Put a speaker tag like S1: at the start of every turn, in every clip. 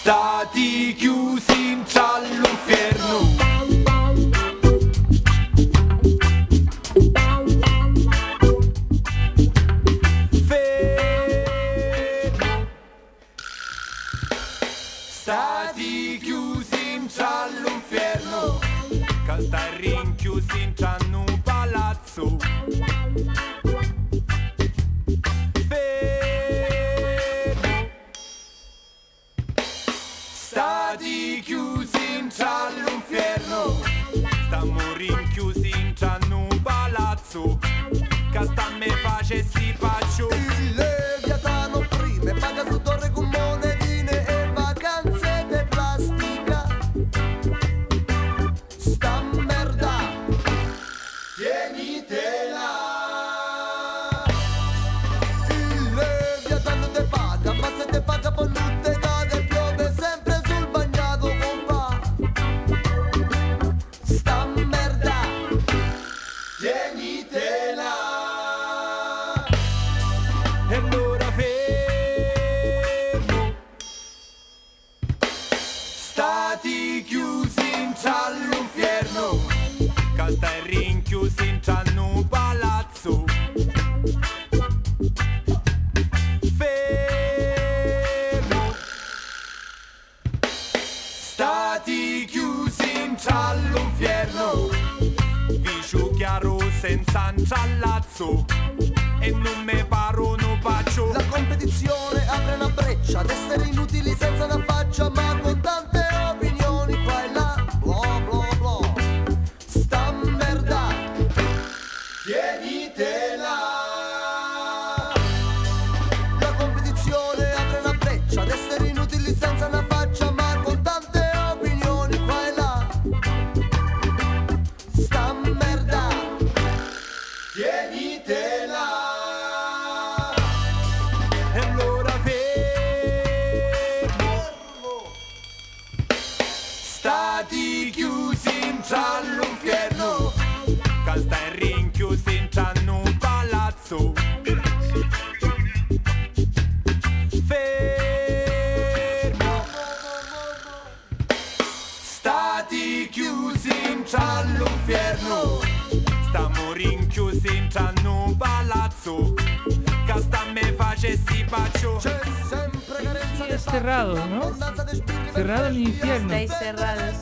S1: stati chiusi in all'inferno. Stati chiusi in all'inferno, che sta rinchiusi in un palazzo. Stati chiusi in all'inferno, stiamo rinchiusi in un palazzo, che sta me facessi paccio.
S2: Il Leviatano prima e paga su torre con monetine e vacanze di plastica. Sta merda, tienitela. Il Leviatano te paga, ma se te paga poi non te cade, piove sempre sul bagnato, compa. Sta merda, tienitela.
S1: E allora fermo, stati chiusi in all'inferno, che sta rinchiusi in un palazzo. Fermo, stati chiusi in all'inferno, vi chiaro senza inciallazzo e non me paro no paccio.
S2: La competizione apre una breccia ad essere inutili senza una faccia, ma con tante opinioni qua e là. Bla bla bla. Sta merda, tienitela. La competizione apre una breccia ad essere inutili senza una faccia, ma con tante opinioni qua e là. Sta merda, tienitela.
S1: E allora fermo, stati chiusi in all'inferno, che sta rinchiusi in un palazzo. Fermo, stati chiusi in all'inferno, stiamo rinchiusi in un palazzo, che sta me facessi paccio.
S2: C'è sempre carenza de
S3: Cerrado, ¿no?
S2: abbondanza de spiriti.
S3: Cerrado en el infierno.
S4: Estáis cerrados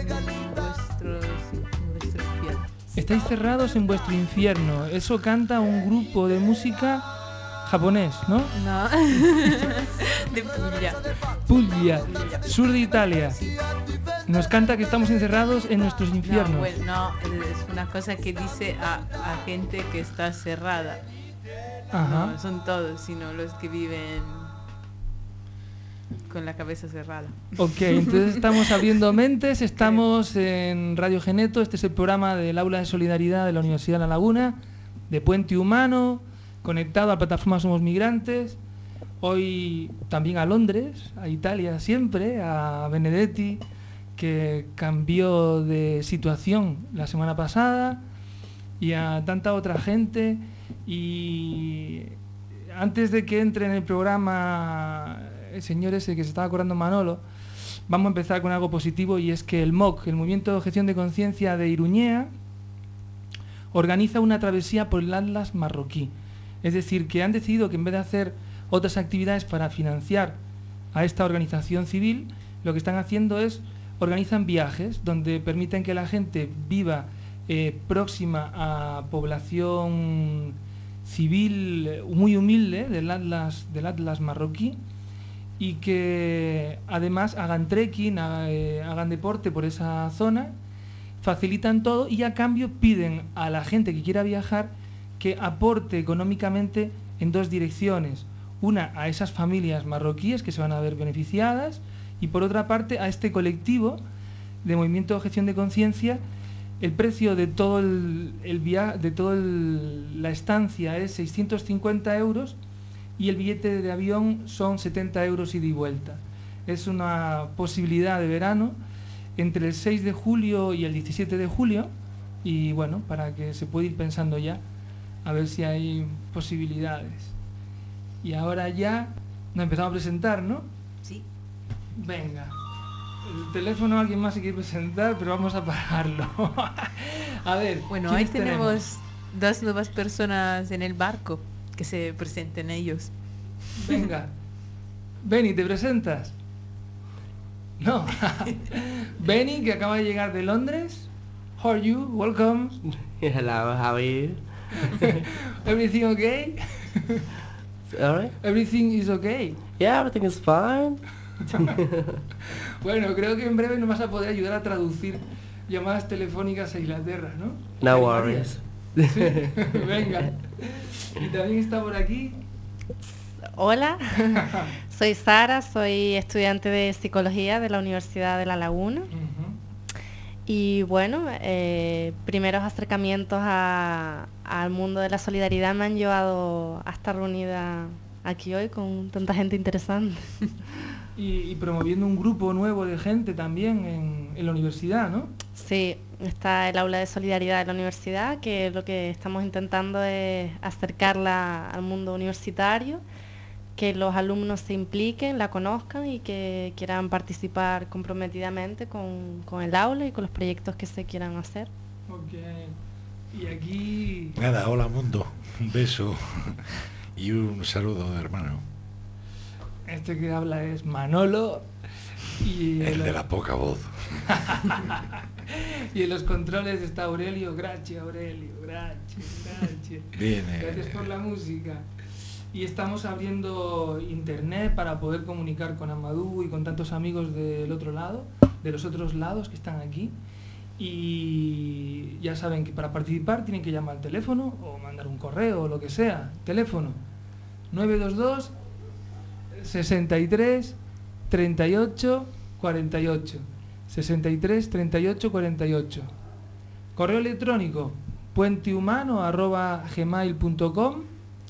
S4: en vuestro infierno.
S3: Estáis cerrados en vuestro infierno. Eso canta un grupo de música japonés, ¿no?
S4: No. De Puglia.
S3: Puglia, sur de Italia. Nos canta que estamos encerrados en nuestros
S4: No,
S3: infiernos.
S4: bueno, no, es una cosa que dice a gente que está cerrada.
S3: Ajá.
S4: No son todos, sino los que viven con la cabeza cerrada.
S3: Ok, entonces estamos abriendo mentes, estamos en Radio Geneto, este es el programa del Aula de Solidaridad de la Universidad de La Laguna, de Puente Humano, conectado a la plataforma Somos Migrantes, hoy también a Londres, a Italia siempre, a Benedetti, que cambió de situación la semana pasada, y a tanta otra gente. Y antes de que entre en el programa el señor ese que se estaba acordando Manolo, vamos a empezar con algo positivo, y es que el MOC, el Movimiento de Objeción de Conciencia de Iruñea, organiza una travesía por el Atlas marroquí. Es decir, que han decidido que en vez de hacer otras actividades para financiar a esta organización civil, lo que están haciendo es organizan viajes donde permiten que la gente viva próxima a población civil muy humilde del Atlas marroquí, y que además hagan trekking, hagan deporte por esa zona, facilitan todo, y a cambio piden a la gente que quiera viajar que aporte económicamente en dos direcciones: una a esas familias marroquíes que se van a ver beneficiadas, y por otra parte a este colectivo de Movimiento de Objeción de Conciencia. El precio de todo la estancia es 650 euros, y el billete de avión son 70 euros ida y vuelta. Es una posibilidad de verano entre el 6 de julio y el 17 de julio, y bueno, para que se pueda ir pensando ya, a ver si hay posibilidades. Y ahora ya nos empezamos a presentar, ¿no?
S4: Sí.
S3: Venga. El teléfono alguien más se quiere presentar, pero vamos a pagarlo. A ver.
S4: Bueno, ahí
S3: ¿quiénes
S4: tenemos dos nuevas personas en el barco, que se presenten ellos.
S3: Venga. Benny, ¿te presentas? No. Benny, que acaba de llegar de Londres. How are you? Welcome.
S5: Hello, how are you?
S3: Everything okay?
S5: Sorry?
S3: Everything is okay.
S5: Yeah, everything is fine.
S3: Bueno, creo que en breve nos vas a poder ayudar a traducir llamadas telefónicas a Inglaterra, ¿no?
S5: No
S3: ¿Te
S5: worries.
S3: animarías? Sí, venga. Y también está por aquí.
S6: Hola, soy Sara, soy estudiante de psicología de la Universidad de La Laguna. Y bueno, primeros acercamientos al mundo de la solidaridad me han llevado a estar reunida aquí hoy con tanta gente interesante.
S3: Y promoviendo un grupo nuevo de gente también en la universidad, ¿no?
S6: Sí, está el aula de solidaridad de la universidad, que lo que estamos intentando es acercarla al mundo universitario, que los alumnos se impliquen, la conozcan y que quieran participar comprometidamente con el aula y con los proyectos que se quieran hacer.
S3: Ok. Y aquí...
S7: Nada, hola mundo, un beso y un saludo de hermano.
S3: Este que habla es Manolo. Y
S7: El de la poca voz.
S3: Y en los controles está Aurelio. Gracias, Aurelio. Gracias.
S7: Bien,
S3: Gracias por la música. Y estamos abriendo internet para poder comunicar con Amadou y con tantos amigos del otro lado, de los otros lados que están aquí. Y ya saben que para participar tienen que llamar al teléfono o mandar un correo o lo que sea. Teléfono 922 63 38 48 63 38 48. Correo electrónico puentehumano@gmail.com.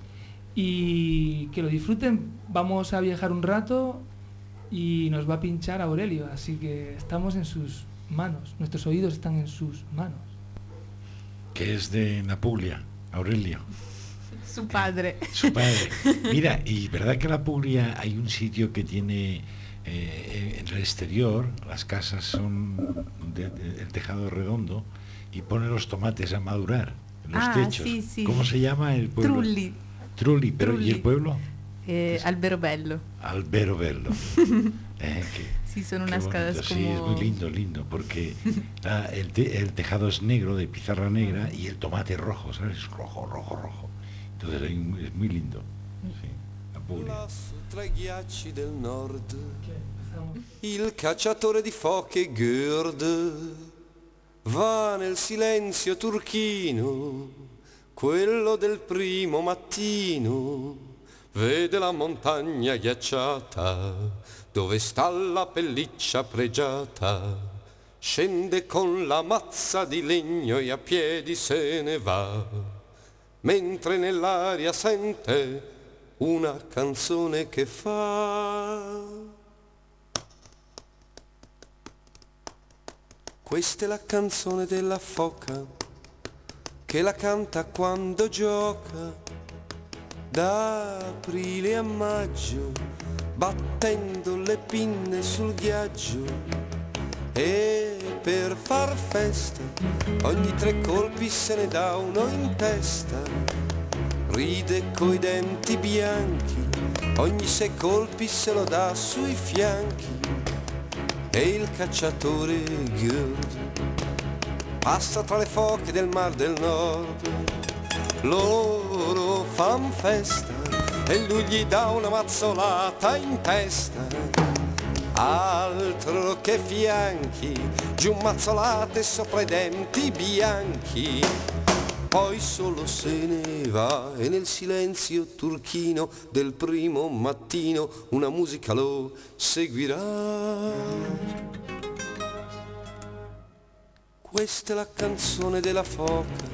S3: Y que lo disfruten. Vamos a viajar un rato y nos va a pinchar Aurelio, así que estamos en sus manos, nuestros oídos están en sus manos.
S7: Que es de Napuglia, Aurelio.
S4: Su padre.
S7: Su padre. Mira, y verdad que en la Puglia hay un sitio que tiene en el exterior, las casas son el tejado redondo y pone los tomates a madurar en los techos.
S4: Sí, sí.
S7: ¿Cómo se llama el pueblo?
S4: Trulli.
S7: Trulli, pero ¿y el pueblo?
S4: Alberobello.
S7: Alberobello.
S4: Sí, son unas casas como...
S7: Sí, es muy lindo, porque el tejado es negro, de pizarra negra, y el tomate rojo, ¿sabes? Rojo. Entonces es muy lindo. Sí, la Puglia.
S8: Lassù tra i ghiacci del nord, il cacciatore di foche Gerd va nel silenzio turchino, quello del primo mattino, vede la montagna ghiacciata dove sta la pelliccia pregiata, scende con la mazza di legno e a piedi se ne va, mentre nell'aria sente una canzone che fa. Questa è la canzone della foca che la canta quando gioca, da aprile a maggio, battendo le pinne sul ghiaccio, e per far festa ogni 3 colpi se ne dà uno in testa, ride coi denti bianchi, ogni 6 colpi se lo dà sui fianchi, e il cacciatore Gerd passa tra le foche del Mar del Nord, loro fan festa e lui gli dà una mazzolata in testa, altro che fianchi, giù mazzolate sopra i denti bianchi, poi solo se ne va e nel silenzio turchino del primo mattino una musica lo seguirà. Questa è la canzone della foca.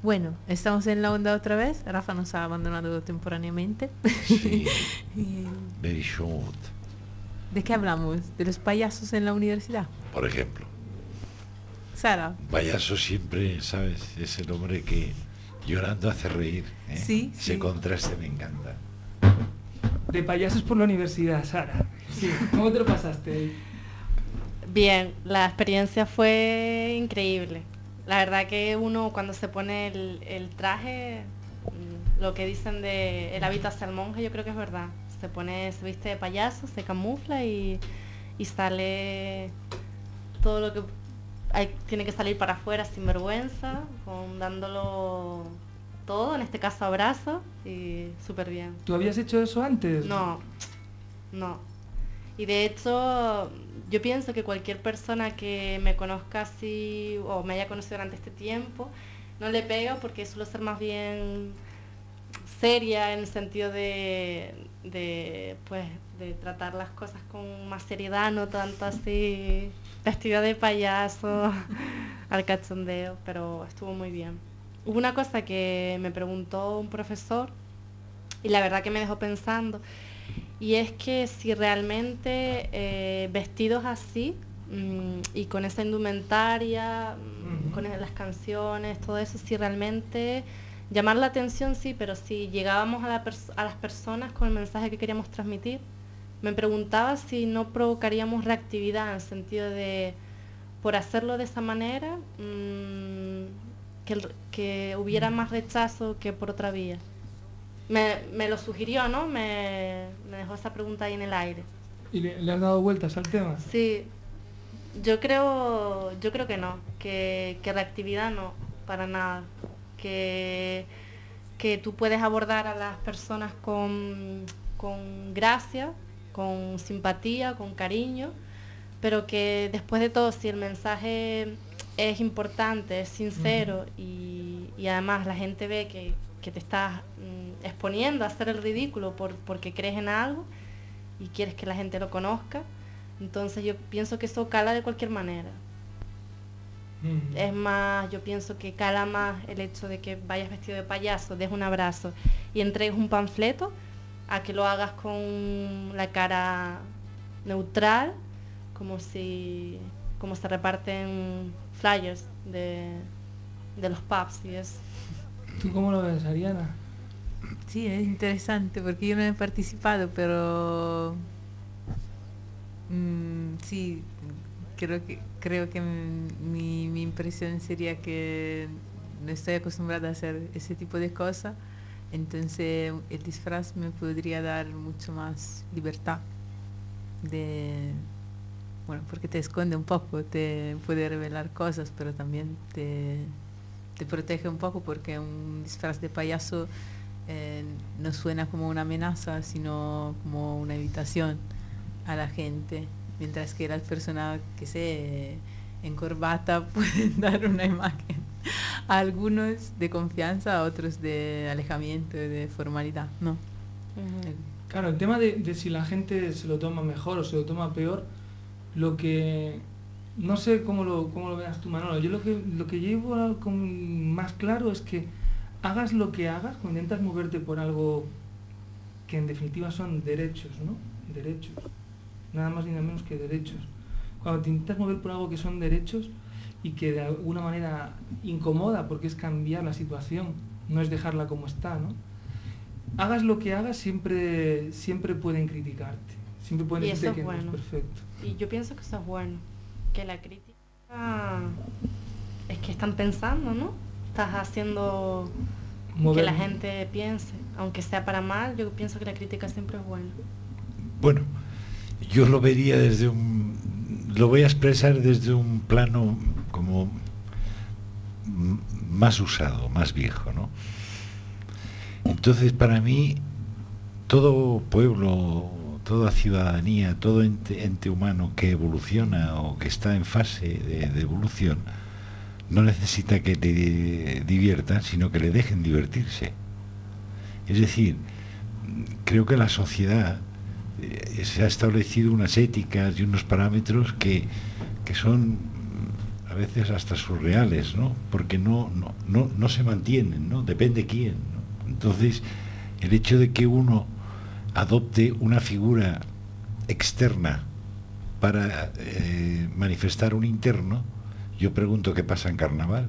S4: Bueno, estamos en la onda otra vez. Rafa nos ha abandonado temporáneamente.
S7: Sí,
S4: Y,
S7: very short,
S4: ¿de qué hablamos? ¿De los payasos en la universidad?
S7: por ejemplo.
S4: Sara.
S7: Payaso siempre, ¿sabes? Es el hombre que llorando hace reír. ¿eh?
S4: Sí,
S7: Ese
S4: sí.
S7: contraste me encanta.
S3: De payasos por la universidad, Sara. Sí, ¿cómo te lo pasaste?
S6: Bien, la experiencia fue increíble. La verdad que uno cuando se pone el traje, lo que dicen de el hábito hacia el monje, yo creo que es verdad. Se viste de payaso, se camufla y sale todo lo que tiene que salir para afuera sin vergüenza, dándolo todo, en este caso abrazo, y súper bien.
S3: ¿Tú habías hecho eso antes?
S6: No. Y de hecho, yo pienso que cualquier persona que me conozca así o me haya conocido durante este tiempo, no le pega porque suelo ser más bien seria en el sentido de tratar las cosas con más seriedad, no tanto así vestida de payaso al cachondeo, pero estuvo muy bien. Hubo una cosa que me preguntó un profesor y la verdad que me dejó pensando, y es que si realmente vestidos así y con esa indumentaria, con las canciones, todo eso, si realmente llamar la atención, sí, pero si llegábamos a las personas con el mensaje que queríamos transmitir. Me preguntaba si no provocaríamos reactividad en el sentido de, por hacerlo de esa manera, que hubiera más rechazo que por otra vía. Me lo sugirió, ¿no? Me dejó esa pregunta ahí en el aire.
S3: ¿Y le has dado vueltas al tema?
S6: Sí, yo creo que no, que reactividad no, para nada. Que tú puedes abordar a las personas con gracia, con simpatía, con cariño, pero que después de todo, si el mensaje es importante, es sincero y además la gente ve que te estás exponiendo a hacer el ridículo porque crees en algo y quieres que la gente lo conozca, entonces yo pienso que eso cala de cualquier manera. Es más, yo pienso que cala más el hecho de que vayas vestido de payaso, des un abrazo y entregues un panfleto, a que lo hagas con la cara neutral, como se reparten flyers de los pubs y eso.
S3: ¿Tú cómo lo ves, Ariana?
S4: Sí, es interesante porque yo no he participado, pero sí, creo que mi impresión sería que no estoy acostumbrada a hacer ese tipo de cosas, entonces el disfraz me podría dar mucho más libertad porque te esconde un poco, te puede revelar cosas, pero también te protege un poco porque un disfraz de payaso no suena como una amenaza, sino como una invitación a la gente, mientras que las personas que en corbata pueden dar una imagen a algunos de confianza, a otros de alejamiento, de formalidad, ¿no?
S3: Claro, el tema de si la gente se lo toma mejor o se lo toma peor, lo que no sé cómo lo veas tú, Manolo. Yo lo que llevo más claro es que hagas lo que hagas, cuando intentas moverte por algo que en definitiva son derechos, ¿no? Derechos. Nada más ni nada menos que derechos. Cuando te intentas mover por algo que son derechos y que de alguna manera incomoda, porque es cambiar la situación, no es dejarla como está, ¿no? Hagas lo que hagas, siempre pueden criticarte. Siempre pueden decirte que no es perfecto.
S6: Y yo pienso que eso es bueno, que la crítica es que están pensando, ¿no? Estás haciendo que la gente piense, aunque sea para mal. Yo pienso que la crítica siempre es buena.
S7: Bueno, yo lo vería lo voy a expresar desde un plano como más usado, más viejo, ¿no? Entonces, para mí, todo pueblo, toda ciudadanía, todo ente humano que evoluciona o que está en fase de evolución, no necesita que le diviertan, sino que le dejen divertirse. Es decir, creo que la sociedad se ha establecido unas éticas y unos parámetros que son a veces hasta surreales, ¿no? Porque no se mantienen, ¿no? Depende quién, ¿no? Entonces, el hecho de que uno adopte una figura externa para manifestar un interno, yo pregunto qué pasa en carnaval.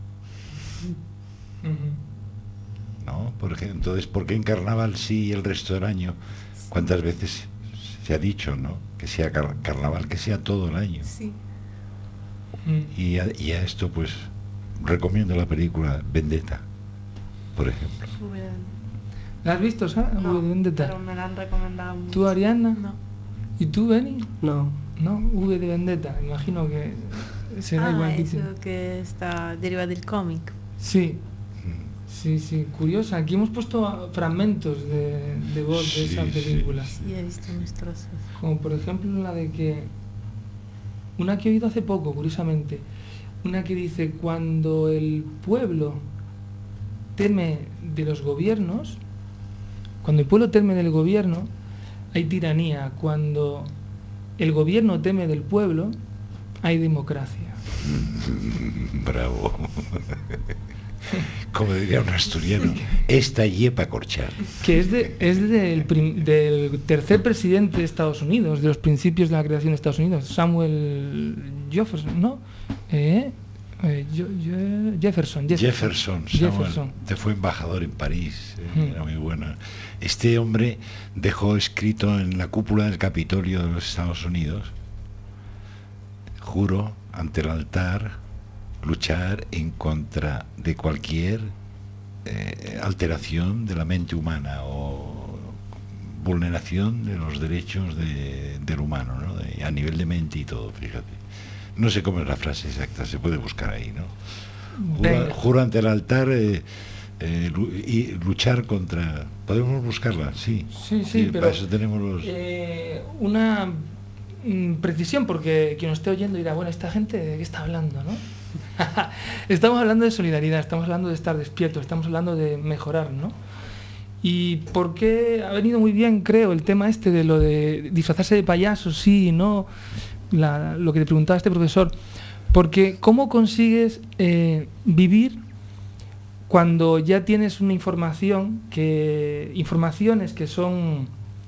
S7: ¿No? Entonces, ¿por qué en carnaval sí y el resto del año? ¿Cuántas veces se ha dicho, ¿no? Que sea carnaval, que sea todo el año.
S4: Sí.
S7: Y a esto, pues, recomiendo la película Vendetta, por ejemplo.
S3: ¿La has visto, Sara?
S6: No,
S3: V de Vendetta.
S6: pero me la han recomendado mucho.
S3: ¿Tú, Ariana?
S4: No.
S3: ¿Y tú, Beni?
S5: No.
S3: No, V de Vendetta. Imagino que será igual que
S4: eso que está derivado del cómic.
S3: Sí. Sí, curiosa. Aquí hemos puesto fragmentos de voz de esa película.
S4: Sí, he visto unos trozos.
S3: Como por ejemplo la de que... Una que he oído hace poco, curiosamente. Una que dice, cuando el pueblo teme de los gobiernos, cuando el pueblo teme del gobierno, hay tiranía. Cuando el gobierno teme del pueblo, hay democracia.
S7: Bravo. Como diría un asturiano, esta yepa corchar.
S3: Que es del tercer presidente de Estados Unidos, de los principios de la creación de Estados Unidos, Samuel Jefferson, ¿no? Jefferson. Te fue embajador en París, era muy bueno. Este hombre dejó escrito en la cúpula del Capitolio de los Estados Unidos: juro ante el altar luchar en contra de cualquier alteración de la mente humana o vulneración de los derechos del humano, ¿no? A nivel de mente y todo, fíjate. No sé cómo es la frase exacta, se puede buscar ahí, ¿no? Juro ante el altar y luchar contra... ¿Podemos buscarla? Sí, pero
S7: para eso tenemos los...
S3: una precisión, porque quien nos esté oyendo dirá, bueno, esta gente ¿de qué está hablando, no? Estamos hablando de solidaridad, estamos hablando de estar despiertos, estamos hablando de mejorar, ¿no? Y por qué ha venido muy bien, creo, el tema este de lo de disfrazarse de payaso, sí y no, lo que te preguntaba este profesor, porque ¿cómo consigues vivir cuando ya tienes una informaciones que son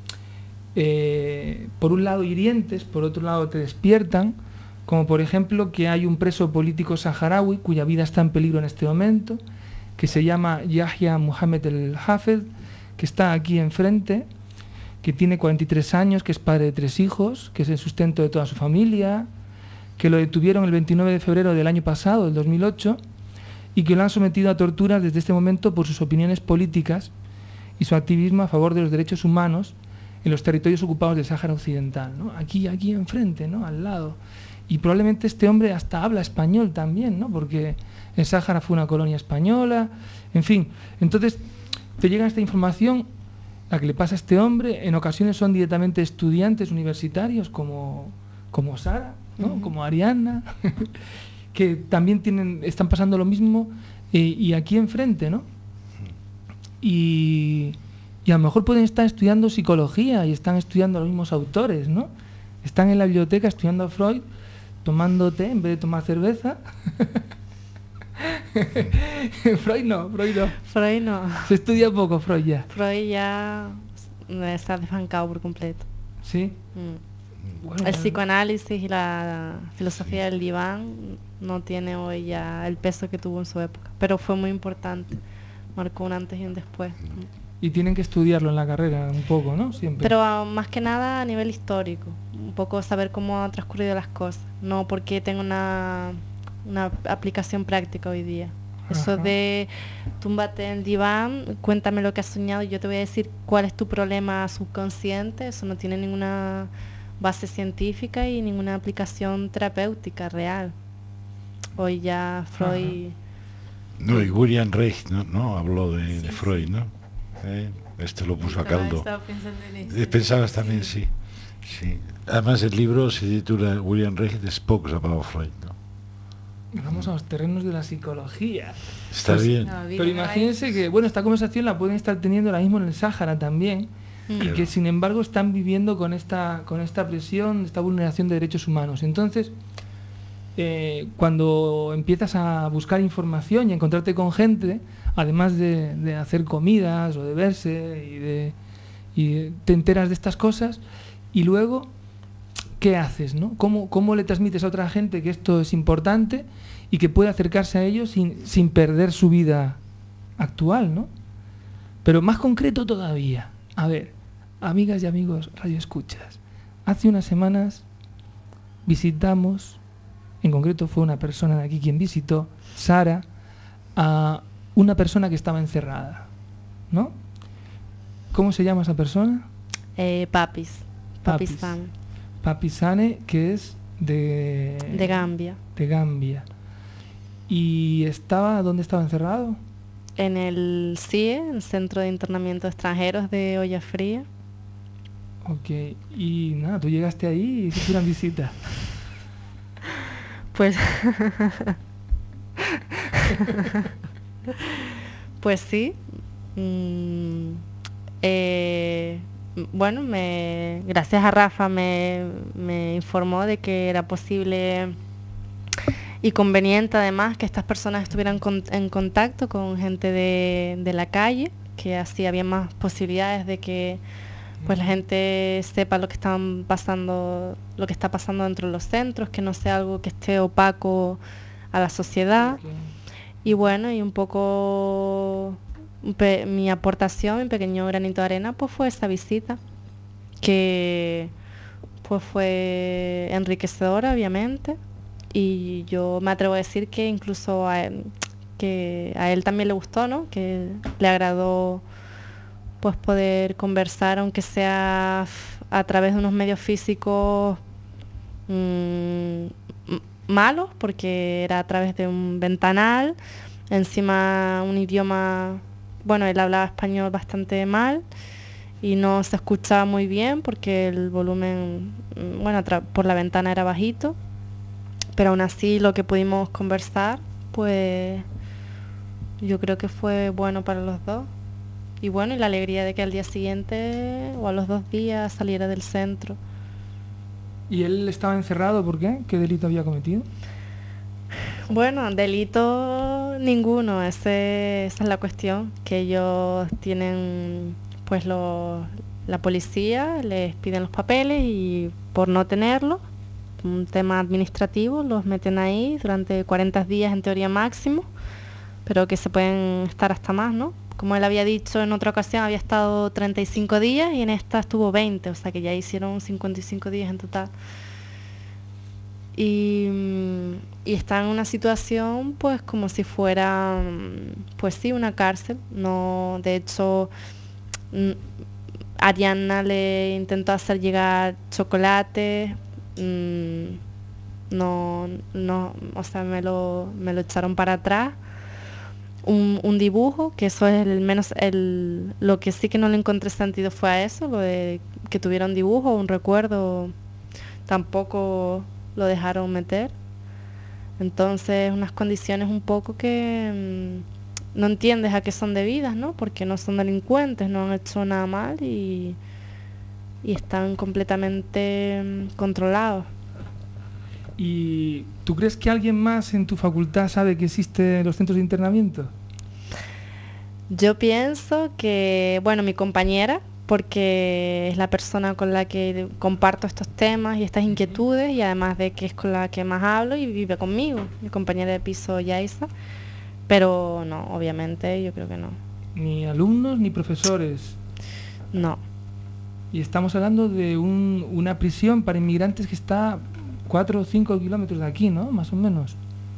S3: por un lado hirientes, por otro lado te despiertan, como por ejemplo que hay un preso político saharaui cuya vida está en peligro en este momento, que se llama Yahya Mohamed El Hafez, que está aquí enfrente, que tiene 43 años, que es padre de 3 hijos, que es el sustento de toda su familia, que lo detuvieron el 29 de febrero del año pasado, del 2008, y que lo han sometido a torturas desde este momento por sus opiniones políticas y su activismo a favor de los derechos humanos en los territorios ocupados del Sáhara Occidental, ¿no? Aquí enfrente, ¿no? Al lado. Y probablemente este hombre hasta habla español también, ¿no? Porque el Sáhara fue una colonia española, en fin. Entonces, te llega esta información, la que le pasa a este hombre, en ocasiones son directamente estudiantes universitarios como Sara, ¿no? Como Ariana, que también están pasando lo mismo y aquí enfrente, ¿no? Y a lo mejor pueden estar estudiando psicología y están estudiando a los mismos autores, ¿no? Están en la biblioteca estudiando a Freud, tomando té en vez de tomar cerveza. Freud no.
S6: Freud no.
S3: Se estudia poco Freud ya.
S6: Freud ya está desbancado por completo.
S3: ¿Sí? Bueno,
S6: el psicoanálisis y la filosofía del diván no tiene hoy ya el peso que tuvo en su época, pero fue muy importante, marcó un antes y un después.
S3: Y tienen que estudiarlo en la carrera un poco, ¿no? Siempre.
S6: Pero más que nada a nivel histórico, un poco saber cómo han transcurrido las cosas, no porque tenga una aplicación práctica hoy día. Eso de túmbate en el diván, cuéntame lo que has soñado y yo te voy a decir cuál es tu problema subconsciente, eso no tiene ninguna base científica y ninguna aplicación terapéutica real. Hoy ya Freud...
S7: No, y William Reich no habló de Freud, ¿no? Este lo puso a caldo.
S4: Estaba pensando en eso.
S7: Pensabas también, sí. Además el libro se titula William Reich The Spokes About Freud, ¿no?
S3: Vamos a los terrenos de la psicología.
S7: Está bien.
S4: No,
S3: Pero imagínense que, bueno, esta conversación la pueden estar teniendo ahora mismo en el Sáhara también, y que sin embargo están viviendo con esta presión, esta vulneración de derechos humanos. Entonces, cuando empiezas a buscar información y a encontrarte con gente, además de hacer comidas o de verse y te enteras de estas cosas, y luego, ¿qué haces, no? ¿Cómo le transmites a otra gente que esto es importante y que puede acercarse a ellos sin perder su vida actual, ¿no? Pero más concreto todavía, a ver, amigas y amigos radioescuchas, hace unas semanas visitamos, en concreto fue una persona de aquí quien visitó, Sara, a una persona que estaba encerrada, ¿no? ¿Cómo se llama esa persona?
S6: Papis Sane.
S3: Papis Sane, que es de
S6: Gambia.
S3: De Gambia. ¿Y dónde estaba encerrado?
S6: En el CIE, el Centro de Internamiento de Extranjeros de Olla Fría.
S3: Ok, y nada, tú llegaste ahí y hiciste una visita.
S6: Pues pues sí. Bueno, gracias a Rafa me informó de que era posible y conveniente además que estas personas estuvieran en contacto con gente de la calle, que así había más posibilidades de que pues la gente sepa lo que está pasando dentro de los centros, que no sea algo que esté opaco a la sociedad.
S3: Okay.
S6: Y bueno, y un poco mi aportación, mi pequeño granito de arena, pues fue esa visita, que pues fue enriquecedora, obviamente, y yo me atrevo a decir que incluso a él también le gustó, ¿no? Que le agradó pues poder conversar, aunque sea a través de unos medios físicos malos, porque era a través de un ventanal, encima un idioma, bueno, él hablaba español bastante mal y no se escuchaba muy bien porque el volumen, bueno, por la ventana era bajito, pero aún así lo que pudimos conversar, pues yo creo que fue bueno para los dos. Y bueno, y la alegría de que al día siguiente o a los 2 días saliera del centro.
S3: ¿Y él estaba encerrado por qué? ¿Qué delito había cometido?
S6: Bueno, delito ninguno, esa es la cuestión, que ellos tienen, pues la policía les piden los papeles y por no tenerlos, un tema administrativo, los meten ahí durante 40 días en teoría máximo, pero que se pueden estar hasta más, ¿no? Como él había dicho en otra ocasión, había estado 35 días y en esta estuvo 20, o sea que ya hicieron 55 días en total. Y está en una situación pues como si fuera, pues sí, una cárcel. No, de hecho, Ariana le intentó hacer llegar chocolate, no, o sea, me lo echaron para atrás. Un dibujo, que eso es lo que sí que no le encontré sentido fue a eso, lo de que tuviera un dibujo, un recuerdo, tampoco lo dejaron meter. Entonces unas condiciones un poco que no entiendes a qué son debidas, ¿no? Porque no son delincuentes, no han hecho nada mal y están completamente controlados.
S3: ¿Y tú crees que alguien más en tu facultad sabe que existen los centros de internamiento?
S6: Yo pienso que, bueno, mi compañera, porque es la persona con la que comparto estos temas y estas inquietudes, y además de que es con la que más hablo y vive conmigo, mi compañera de piso Yaisa, pero no, obviamente yo creo que no.
S3: ¿Ni alumnos ni profesores?
S6: No.
S3: Y estamos hablando de una prisión para inmigrantes que está 4 o 5 kilómetros de aquí, ¿no? Más o menos.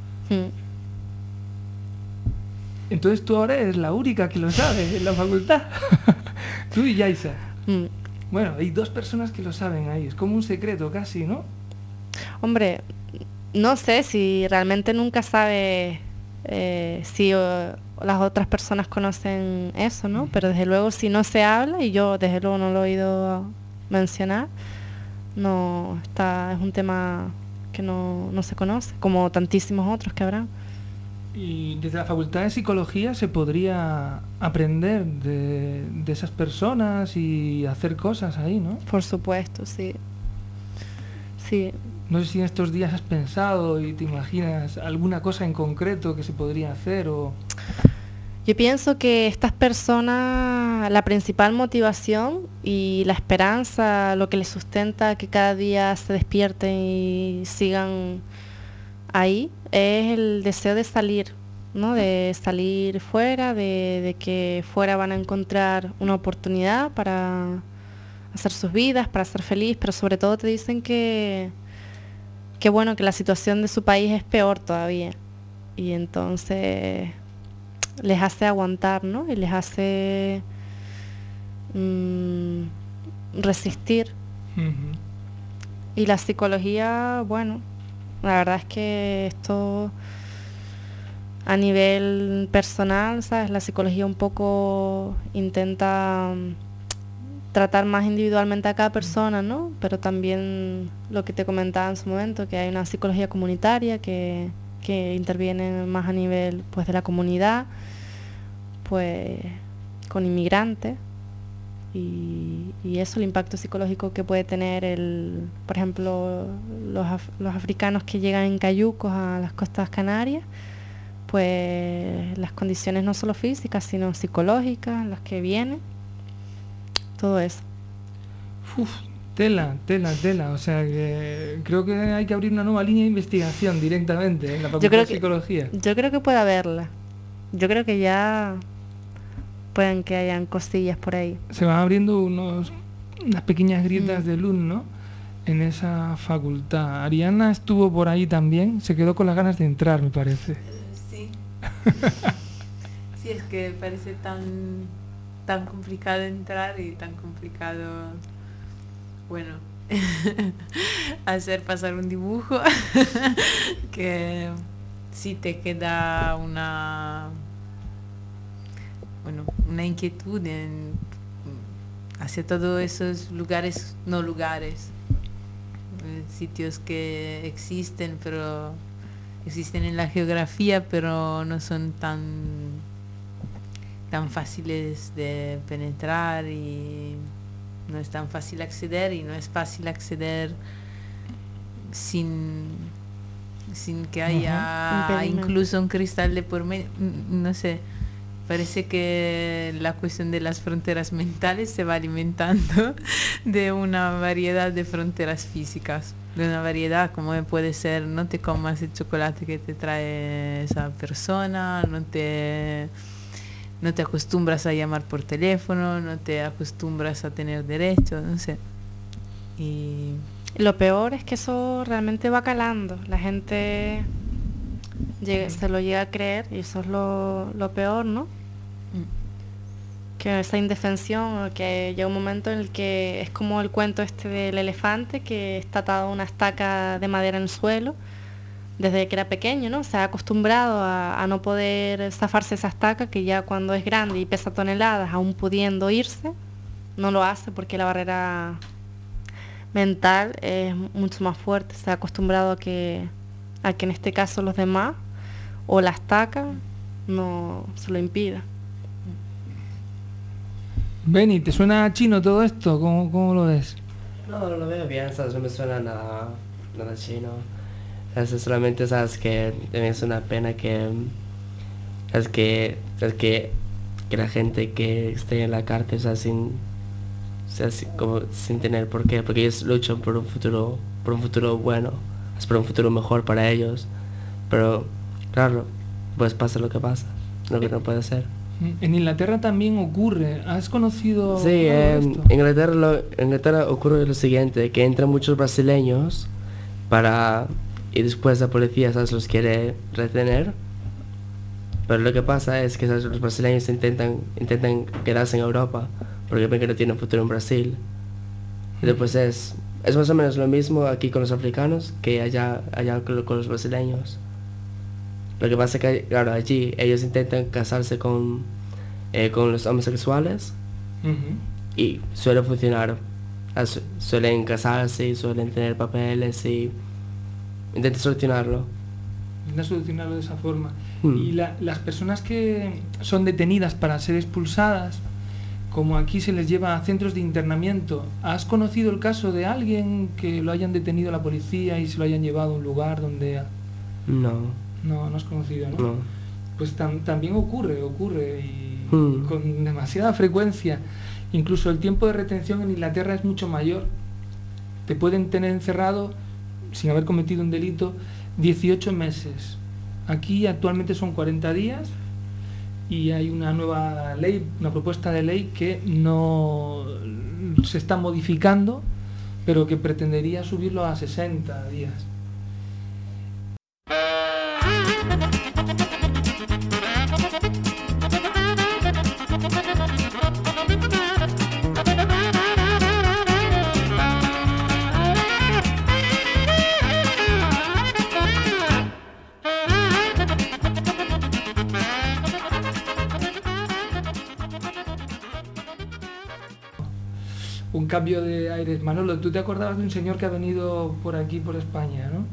S3: Entonces tú ahora eres la única que lo sabe en la facultad. Tú y Yaisa. Bueno, hay 2 personas que lo saben ahí. Es como un secreto casi, ¿no?
S6: Hombre, no sé si realmente nunca sabe si las otras personas conocen eso, ¿no? Pero desde luego si no se habla, y yo desde luego no lo he oído mencionar, no está, es un tema que no se conoce, como tantísimos otros que habrán.
S3: Y desde la Facultad de Psicología se podría aprender de esas personas y hacer cosas ahí, ¿no?
S6: Por supuesto, sí. Sí,
S3: No sé si en estos días has pensado y te imaginas alguna cosa en concreto que se podría hacer o...
S6: Yo pienso que estas personas, la principal motivación y la esperanza, lo que les sustenta que cada día se despierten y sigan ahí, es el deseo de salir, ¿no? De salir fuera, de que fuera van a encontrar una oportunidad para hacer sus vidas, para ser feliz, pero sobre todo te dicen que bueno, que la situación de su país es peor todavía. Y entonces les hace aguantar, ¿no? Y les hace resistir.
S3: Ujú.
S6: Y la psicología, bueno, la verdad es que esto a nivel personal, ¿sabes? La psicología un poco intenta tratar más individualmente a cada persona, ¿no? Pero también lo que te comentaba en su momento, que hay una psicología comunitaria que interviene más a nivel, pues, de la comunidad, pues con inmigrantes, y eso, el impacto psicológico que puede tener por ejemplo, los africanos que llegan en cayucos a las costas canarias, pues las condiciones no solo físicas sino psicológicas, las que vienen, todo eso.
S3: Uf, tela, o sea que creo que hay que abrir una nueva línea de investigación directamente en la Facultad de Psicología.
S6: Yo creo que puede haberla. Yo creo que ya pueden que hayan cosillas por ahí.
S3: Se van abriendo unas pequeñas grietas de luz, ¿no? En esa facultad. Ariana estuvo por ahí también, se quedó con las ganas de entrar, me parece.
S4: Sí. Sí, es que parece tan complicado entrar y tan complicado, bueno, hacer pasar un dibujo que sí te queda una inquietud hacia todos esos lugares, sitios que existen, pero existen en la geografía, pero no son tan fáciles de penetrar, y no es tan fácil acceder, y no es fácil acceder sin que haya incluso un cristal de por medio. No sé, parece que la cuestión de las fronteras mentales se va alimentando de una variedad de fronteras físicas, de una variedad como puede ser: no te comas el chocolate que te trae esa persona, no te acostumbras a llamar por teléfono, no te acostumbras a tener derechos, no sé. Y
S6: lo peor es que eso realmente va calando. La gente se lo llega a creer, y eso es lo peor, ¿no? Que esa indefensión, que llega un momento en el que es como el cuento este del elefante que está atado a una estaca de madera en el suelo desde que era pequeño, ¿no? Se ha acostumbrado a no poder zafarse esa estaca, que ya cuando es grande y pesa toneladas, aún pudiendo irse, no lo hace porque la barrera mental es mucho más fuerte. Se ha acostumbrado a que en este caso los demás o la estaca no se lo impida.
S3: Benny, ¿te suena chino todo esto? ¿Cómo lo ves?
S5: No lo veo bien, ¿sabes? No me suena nada chino. Es solamente, ¿sabes? Que también es una pena que la gente que esté en la cárcel, ¿sabes? sin tener por qué, porque ellos luchan por un futuro bueno, es por un futuro mejor para ellos, pero claro, pues pasa lo que pasa, lo que no puede ser.
S3: En Inglaterra también ocurre. ¿Has conocido?
S5: Sí, en Inglaterra ocurre lo siguiente, que entran muchos brasileños y después la policía, ¿sabes?, los quiere retener. Pero lo que pasa es que, ¿sabes?, los brasileños intentan quedarse en Europa porque ven que no tienen futuro en Brasil. Y después es más o menos lo mismo aquí con los africanos que allá con los brasileños. Lo que pasa es que, claro, allí ellos intentan casarse con los homosexuales. Y suele funcionar. Suelen casarse y suelen tener papeles y intentan solucionarlo.
S3: Intentan solucionarlo de esa forma. Y las personas que son detenidas para ser expulsadas, como aquí se les lleva a centros de internamiento. ¿Has conocido el caso de alguien que lo hayan detenido la policía y se lo hayan llevado a un lugar donde... No has conocido, ¿no?
S5: No.
S3: Pues también ocurre y con demasiada frecuencia. Incluso el tiempo de retención en Inglaterra es mucho mayor. Te pueden tener encerrado, sin haber cometido un delito, 18 meses. Aquí actualmente son 40 días y hay una nueva ley, una propuesta de ley que no se está modificando, pero que pretendería subirlo a 60 días. Un cambio de aires. Manolo, tú te acordabas de un señor que ha venido por aquí, por España, ¿no?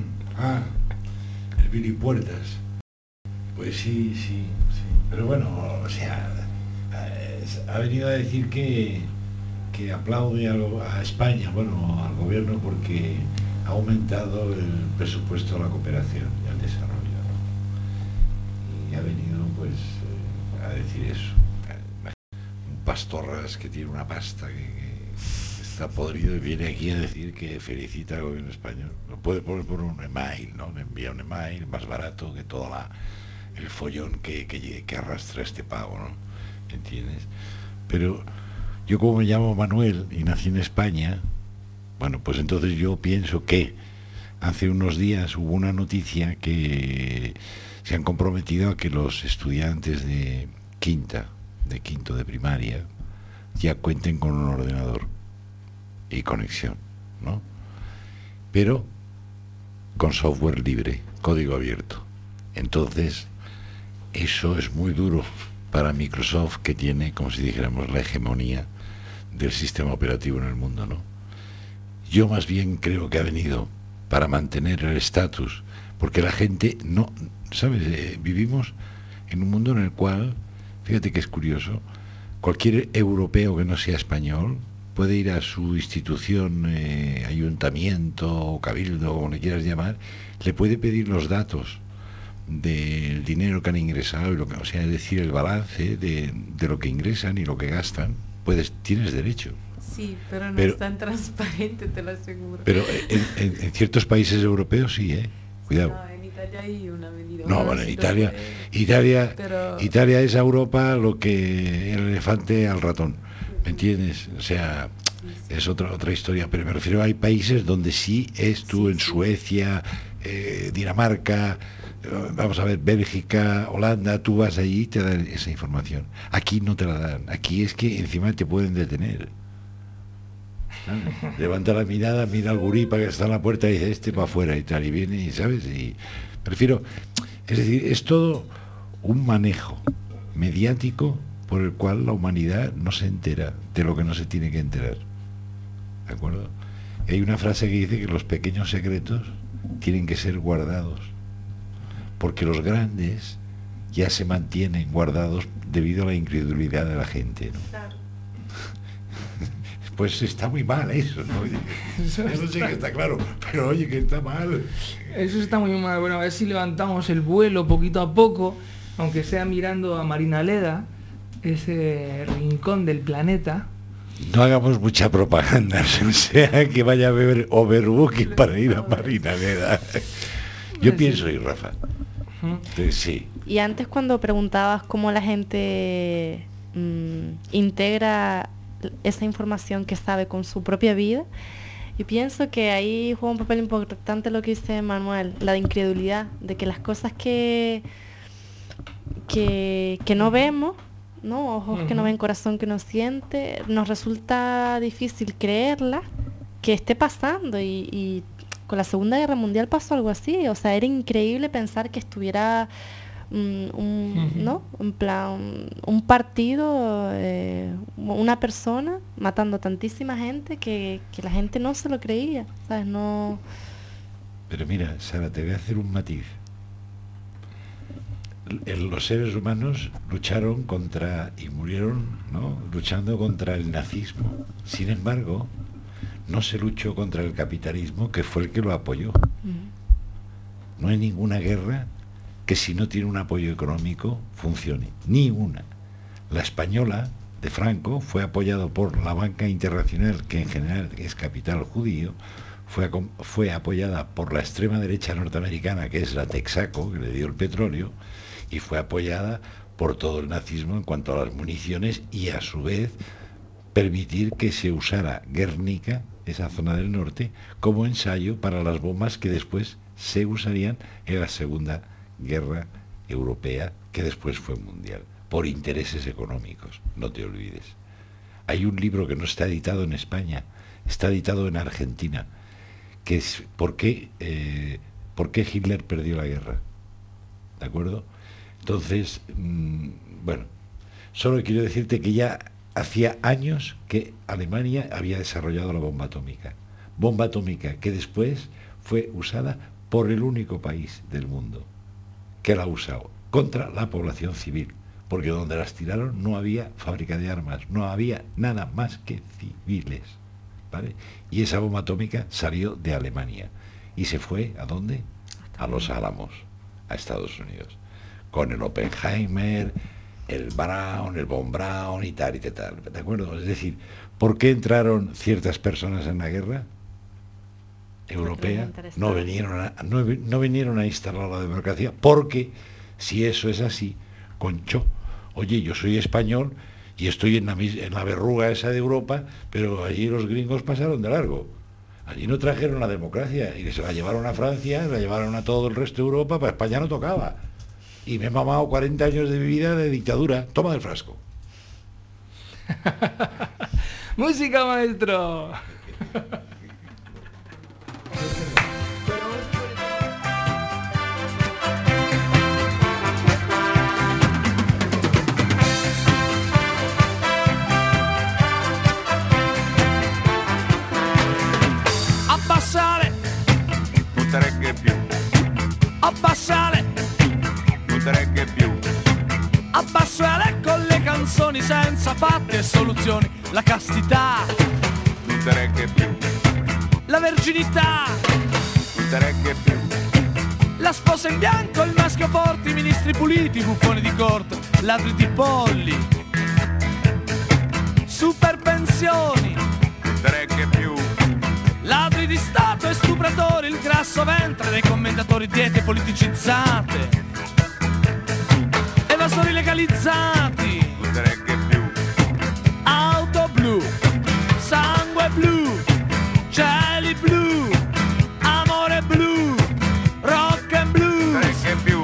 S7: El Billy Puertas. Pues sí. Pero bueno, o sea, ha venido a decir que aplaude a España, bueno, al gobierno, porque ha aumentado el presupuesto a la cooperación y al desarrollo, ¿no? Y ha venido, pues, a decir eso. Un pastorras que tiene una pasta que está podrido y viene aquí a decir que felicita al gobierno español. Lo puede poner por un email, ¿no? Le envía un email más barato que todo el follón que arrastra este pago, ¿no? ¿Entiendes? Pero yo, como me llamo Manuel y nací en España, bueno, pues entonces yo pienso que hace unos días hubo una noticia que se han comprometido a que los estudiantes de quinto de primaria ya cuenten con un ordenador y conexión, ¿no? Pero con software libre, código abierto. Entonces, eso es muy duro para Microsoft, que tiene, como si dijéramos, la hegemonía del sistema operativo en el mundo, ¿no? Yo más bien creo que ha venido para mantener el estatus, porque la gente no, ¿sabes? Vivimos en un mundo en el cual, fíjate que es curioso, cualquier europeo que no sea español puede ir a su institución, ayuntamiento o cabildo, como le quieras llamar, le puede pedir los datos del dinero que han ingresado, y o sea, es decir, el balance de lo que ingresan y lo que gastan. Tienes derecho.
S4: Sí, pero no es tan transparente, te lo aseguro.
S7: Pero en ciertos países europeos sí, cuidado.
S4: No, en Italia hay una medida.
S7: No, bueno, Italia es a Europa lo que el elefante al ratón, ¿me entiendes? O sea, es otra historia, pero me refiero, hay países donde sí es tú, en Suecia, Dinamarca, vamos a ver, Bélgica, Holanda, tú vas allí y te dan esa información. Aquí no te la dan, aquí es que encima te pueden detener. ¿Sabes? Levanta la mirada, mira al gurí que está en la puerta y dice, este para afuera y tal, y viene, y ¿sabes? Y prefiero, es decir, es todo un manejo mediático por el cual la humanidad no se entera de lo que no se tiene que enterar. ¿De acuerdo? Y hay una frase que dice que los pequeños secretos tienen que ser guardados, porque los grandes ya se mantienen guardados debido a la incredulidad de la gente, ¿no?
S4: Claro.
S7: Pues está muy mal eso, ¿no? Yo no sé que está claro, pero oye, que está mal.
S3: Eso está muy mal. Bueno, a ver si levantamos el vuelo poquito a poco, aunque sea mirando a Marinaleda, ese rincón del planeta.
S7: No hagamos mucha propaganda, o sea que vaya a beber overbooking para ir a Marinaleda. Yo pienso ir, Rafa. Sí.
S6: Y antes, cuando preguntabas cómo la gente integra esa información que sabe con su propia vida, y pienso que ahí juega un papel importante lo que dice Manuel, la de incredulidad, de que las cosas que no vemos, ¿no? Ojos que no ven, corazón que no siente, nos resulta difícil creerla, que esté pasando, y con la Segunda Guerra Mundial pasó algo así, o sea, era increíble pensar que estuviera ¿no? En plan, un partido, una persona matando tantísima gente que la gente no se lo creía, ¿sabes? No.
S7: Pero mira, Sara, te voy a hacer un matiz. los seres humanos lucharon contra y murieron, ¿no?, luchando contra el nazismo. Sin embargo, no se luchó contra el capitalismo, que fue el que lo apoyó. No hay ninguna guerra que si no tiene un apoyo económico funcione, ni una. La española de Franco fue apoyado por la banca internacional, que en general es capital judío, fue apoyada por la extrema derecha norteamericana, que es la Texaco, que le dio el petróleo, y fue apoyada por todo el nazismo en cuanto a las municiones, y a su vez permitir que se usara Guernica, esa zona del norte, como ensayo para las bombas que después se usarían en la Segunda Guerra Europea, que después fue mundial, por intereses económicos, no te olvides. Hay un libro que no está editado en España, está editado en Argentina, que es ¿por qué Hitler perdió la guerra? ¿De acuerdo? Entonces, bueno, solo quiero decirte que ya hacía años que Alemania había desarrollado la bomba atómica que después fue usada por el único país del mundo que la ha usado contra la población civil, porque donde las tiraron no había fábrica de armas, no había nada más que civiles, ¿vale? Y esa bomba atómica salió de Alemania y se fue ¿a dónde? A Los Álamos, a Estados Unidos, con el Oppenheimer, el Brown, el Von Braun y tal, ¿de acuerdo? Es decir, ¿por qué entraron ciertas personas en la guerra europea? No vinieron a instalar la democracia, porque si eso es así, concho, oye, yo soy español y estoy en la verruga esa de Europa, pero allí los gringos pasaron de largo. Allí no trajeron la democracia y se la llevaron a Francia, la llevaron a todo el resto de Europa, para España no tocaba. Y me he mamado 40 años de mi vida de dictadura. Toma del frasco.
S3: ¡Música, maestro!
S1: Abbassare, non te regge più. Abbassare, non te regge più. Abbassare con le canzoni senza fatti e soluzioni. La castità, non te regge più. La verginità, non te regge più. La sposa in bianco, il maschio forte, i ministri puliti, i buffoni di corte, ladri di polli, super pensioni, non te regge più. Ladri di Stato e stupratori, il grasso ventre dei commentatori, diete politicizzate, evasori legalizzati, non te regge più. Auto blu, sangue blu, cieli blu, amore blu, rock and blues, non te regge più.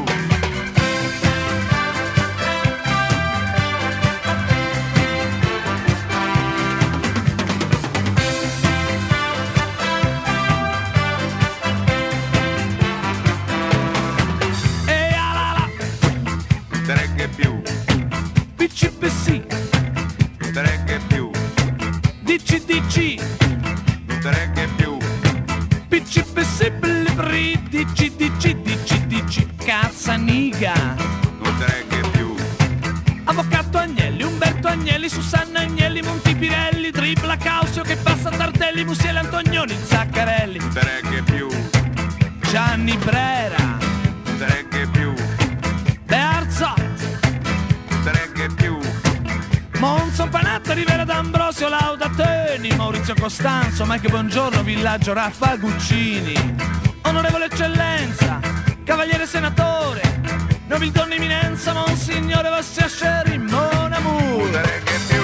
S1: PCPC, non te regge più. DCDC, non te regge più. PCPC, Blibri, DCDC, DCDC, Cazzaniga, non te regge più. Avvocato Agnelli, Umberto Agnelli, Susanna Agnelli, Montipirelli, Tripla Causio che passa Tardelli, Musiele Antonioni, Zaccarelli, non te regge più. Gianni Brera, non te regge più. Bearzot, non te regge più. Monzo Panatta, Rivera D'Ambrosio, Laudateni, Maurizio Costanzo, Mike Buongiorno, Villaggio Raffa Guccini, Onorevole Eccellenza, Cavaliere Senatore, Nobildonna Eminenza, Monsignore Vassia Scerri, Mon Amour, non te regge più.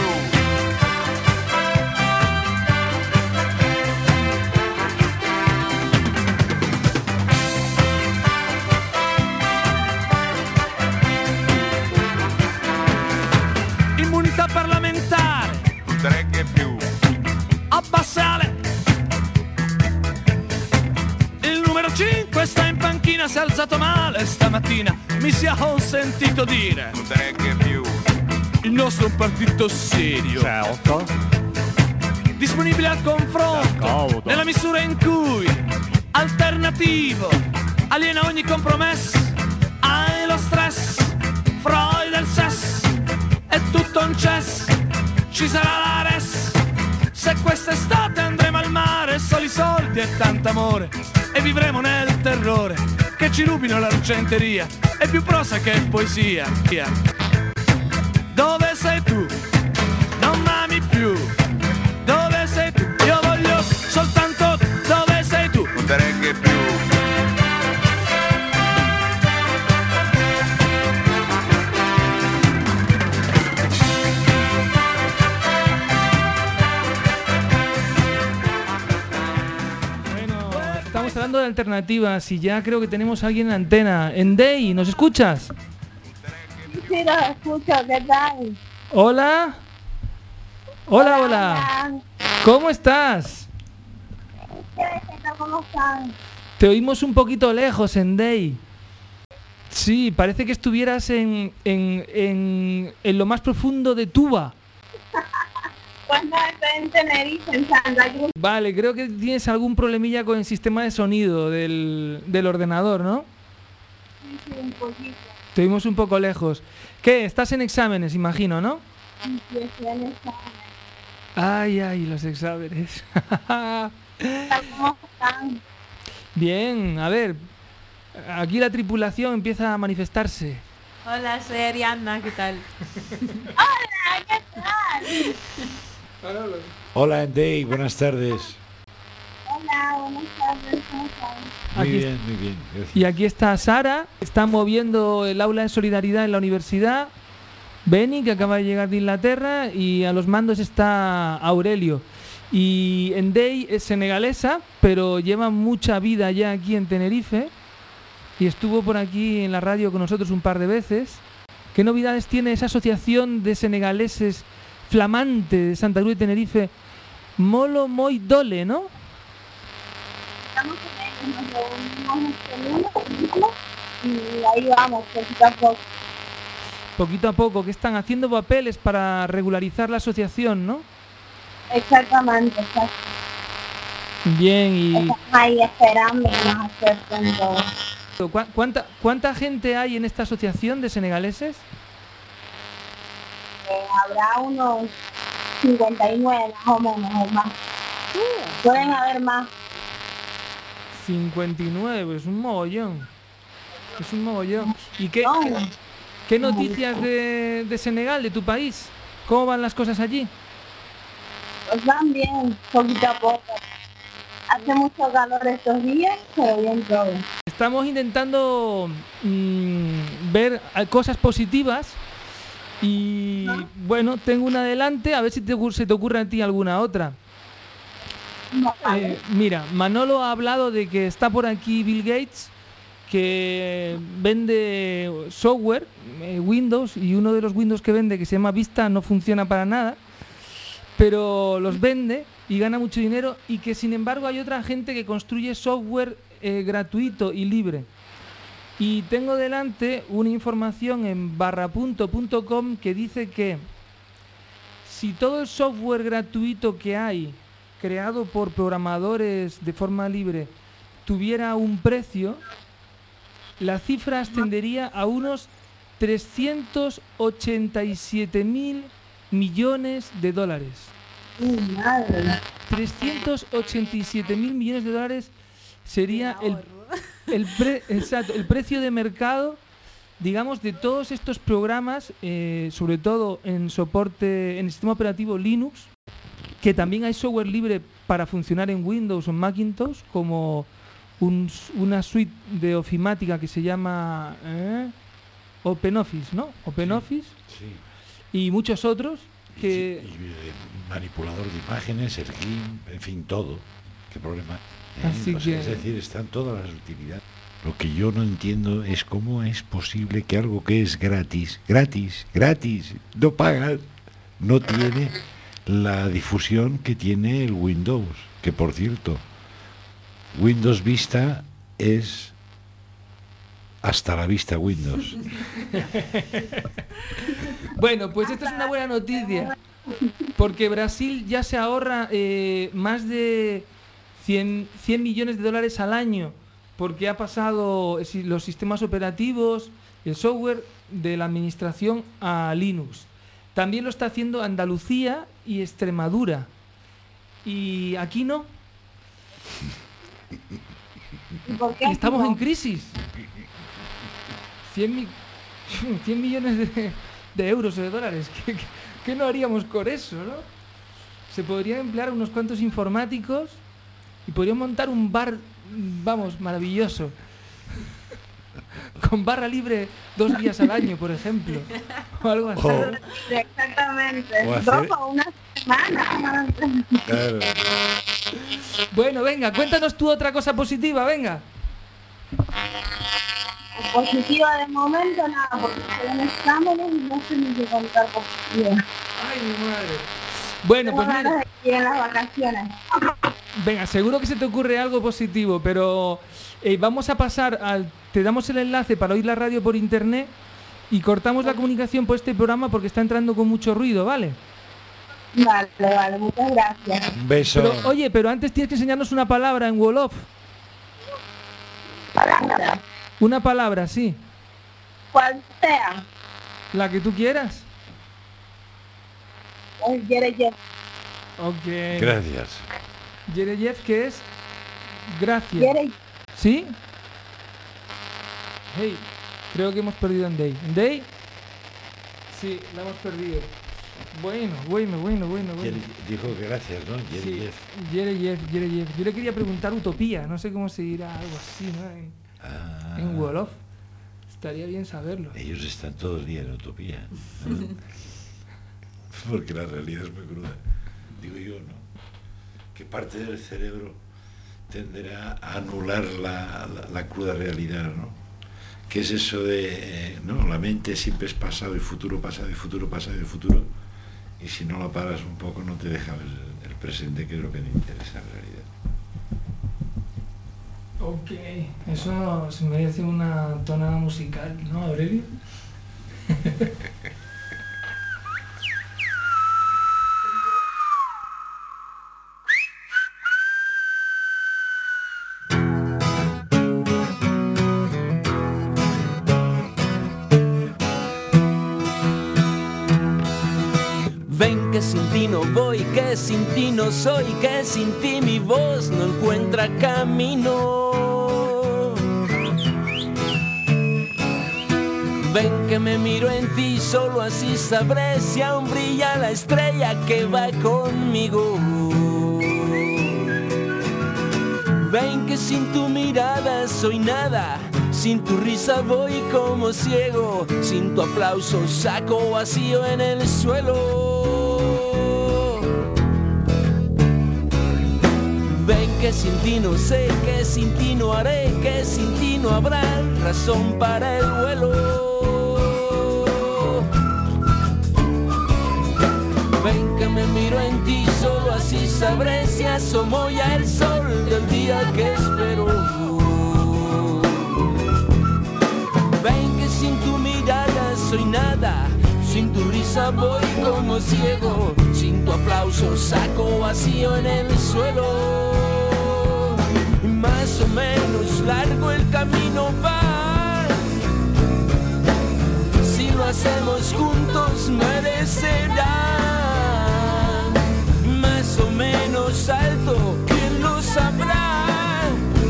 S1: Parlamentare, non te regge più. Abbassale, il numero 5 sta in panchina, si è alzato male stamattina, mi sia consentito dire, non te regge più. Il nostro è un partito serio, certo, disponibile al confronto, nella misura in cui alternativo, aliena ogni compromesso, hai lo stress Freud e il sesso, è tutto un cesso, ci sarà la res. Se quest'estate andremo al mare, soli soldi e tanto amore, e vivremo nel terrore che ci rubino l'argenteria, è più prosa che poesia. Dove sei tu? Non m'ami più. Dove sei tu? Io voglio soltanto tu. Dove sei tu? Non te regge più.
S3: Estamos hablando de alternativas y ya creo que tenemos a alguien en la antena. Endey, ¿nos escuchas?
S9: Sí, los escucho, ¿qué tal?
S3: Hola. Hola, hola. ¿Cómo estás?
S9: ¿Cómo están?
S3: Te oímos un poquito lejos, Endey. Sí, parece que estuvieras en lo más profundo de Tuba.
S9: Pues no, estoy en Tenerife, en Santa Cruz.
S3: Vale, creo que tienes algún problemilla con el sistema de sonido del ordenador, ¿no?
S9: Sí, un poquito.
S3: Te oímos un poco lejos. ¿Qué? Estás en exámenes, imagino, ¿no?
S9: Sí, estoy en exámenes.
S3: Ay, ay, los exámenes.
S9: ¿Cómo están?
S3: Bien, a ver, aquí la tripulación empieza a manifestarse.
S4: Hola, soy Ariadna, ¿qué tal?
S9: Hola, ¿qué tal?
S7: Hola, Endey, buenas tardes.
S9: Hola, buenas tardes, ¿cómo están?
S7: Muy
S3: Aquí
S7: bien, muy bien. Gracias.
S3: Y aquí está Sara, está moviendo el aula de solidaridad en la universidad. Beni, que acaba de llegar de Inglaterra, y a los mandos está Aurelio. Y Endey es senegalesa, pero lleva mucha vida ya aquí en Tenerife y estuvo por aquí en la radio con nosotros un par de veces. ¿Qué novedades tiene esa asociación de senegaleses flamante de Santa Cruz de Tenerife? Molo Moi Dole, ¿no?
S9: Estamos en ellos, nos reunimos este lunes y ahí vamos, poquito a poco.
S3: Poquito a poco, que están haciendo papeles para regularizar la asociación, ¿no?
S9: Exactamente, exacto.
S3: Bien, y
S9: Estamos ahí esperando que nos acepten todo.
S3: ¿cuánta gente hay en esta asociación de senegaleses?
S9: Habrá unos 59 más o menos, o más. Pueden haber más.
S3: 59, es un mogollón. Es un mogollón. ¿Y qué,
S9: No,
S3: qué noticias de Senegal, de tu país? ¿Cómo van las cosas allí?
S9: pues van bien, poquito a poco. Hace mucho calor estos días, pero bien todo.
S3: Estamos intentando ver cosas positivas y bueno, tengo una adelante, a ver si se te ocurre a ti alguna otra. Mira, Manolo ha hablado de que está por aquí Bill Gates, que vende software, Windows, y uno de los Windows que vende, que se llama Vista, no funciona para nada, pero los vende y gana mucho dinero, y que sin embargo hay otra gente que construye software gratuito y libre. Y tengo delante una información en barrapunto.com que dice que si todo el software gratuito que hay, creado por programadores de forma libre, tuviera un precio, la cifra ascendería a unos 387.000 millones de dólares.
S9: Madre.
S3: 387.000 millones de dólares sería el precio de mercado, digamos, de todos estos programas, sobre todo en soporte en el sistema operativo Linux, que también hay software libre para funcionar en Windows o en Macintosh, como una suite de ofimática que se llama OpenOffice, ¿no? OpenOffice.
S7: Sí.
S3: Y muchos otros que...
S7: Y manipulador de imágenes, el GIMP, en fin, todo. ¿Qué problema?
S3: Así
S7: O sea,
S3: que-
S7: es decir, están todas las utilidades. Lo que yo no entiendo es cómo es posible que algo que es gratis, no pagas, no tiene la difusión que tiene el Windows. Que por cierto, Windows Vista es hasta la vista Windows.
S3: Bueno, pues esta es una buena noticia, porque Brasil ya se ahorra más de 100 millones de dólares al año, porque ha pasado los sistemas operativos, el software de la administración a Linux. También lo está haciendo Andalucía y Extremadura. Y aquí no.
S9: ¿Y por qué
S3: Estamos
S9: no?
S3: en crisis. 100 millones de euros o de dólares. ¿Qué no haríamos con eso, no? Se podrían emplear unos cuantos informáticos y podrían montar un bar, vamos, maravilloso. Con barra libre 2 días al año, por ejemplo. O algo así.
S9: Exactamente.
S7: O hacer-
S9: Ropa una semana.
S7: Claro.
S3: Bueno, venga, cuéntanos tú otra cosa positiva, venga.
S9: Positiva de momento, nada, porque según exámenes no sé ni qué contar positiva.
S3: Ay, mi madre. Bueno,
S9: Tengo
S3: pues
S9: ganas
S3: mira,
S9: de ir en las vacaciones.
S3: venga, seguro que se te ocurre algo positivo, pero vamos a pasar al... Te damos el enlace para oír la radio por internet y cortamos la comunicación por este programa porque está entrando con mucho ruido, ¿vale?
S9: Vale, muchas gracias.
S7: Un beso.
S3: Pero, oye, pero antes tienes que enseñarnos una palabra en Wolof.
S9: Palabra.
S3: Una palabra, sí.
S9: Cual sea.
S3: La que tú quieras.
S9: Yereyev.
S3: Ok.
S7: Gracias.
S3: Yereyev, ¿qué es? Gracias.
S9: Yereyev.
S3: ¿Sí? Hey, creo que hemos perdido a Ndey. ¿Ndey? Sí, la hemos perdido. Bueno.
S7: Dijo que gracias, ¿no?
S3: Sí, Yereyev. Yo le quería preguntar utopía, no sé cómo se dirá algo así, ¿no? En Wolof. Estaría bien saberlo.
S7: Ellos están todo el día en utopía, ¿no? Porque la realidad es muy cruda. Digo yo, ¿no? Que parte del cerebro tenderá a anular la cruda realidad, ¿no? ¿Qué es eso de, no? La mente siempre es pasado y futuro, pasado y futuro, pasado y futuro. Y si no la paras un poco no te deja ver el presente, que es lo que te interesa en realidad.
S3: Ok, eso se merece una tonada musical, ¿no, Aurelio?
S10: Ven que sin ti no voy, que sin ti no soy, que sin ti mi voz no encuentra camino. Ven que me miro en ti, solo así sabré si aún brilla la estrella que va conmigo. Ven que sin tu mirada soy nada, sin tu risa voy como ciego, sin tu aplauso saco vacío en el suelo. Ven que sin ti no sé, que sin ti no haré, que sin ti no habrá razón para el vuelo. Ven que me miro en ti, solo así sabré si asomó ya el sol del día que espero. Ven que sin tu mirada soy nada, sin tu risa voy como ciego, sin tu aplauso saco vacío en el suelo. Y más o menos largo el camino va, si lo hacemos juntos merecerá. Más o menos alto, ¿quién lo sabrá?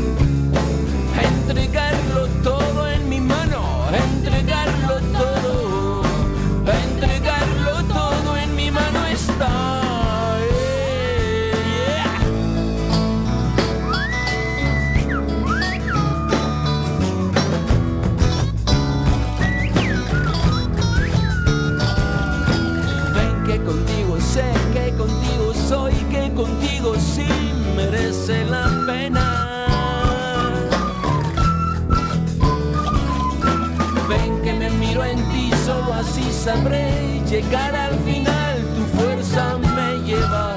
S10: Entregarlo todo en mi mano, entregarlo todo, entregarlo todo en mi mano está. Ven que contigo sé, que contigo soy, que contigo sí merece la pena. Ven que me miro en ti, solo así sabré llegar al final, tu fuerza me lleva.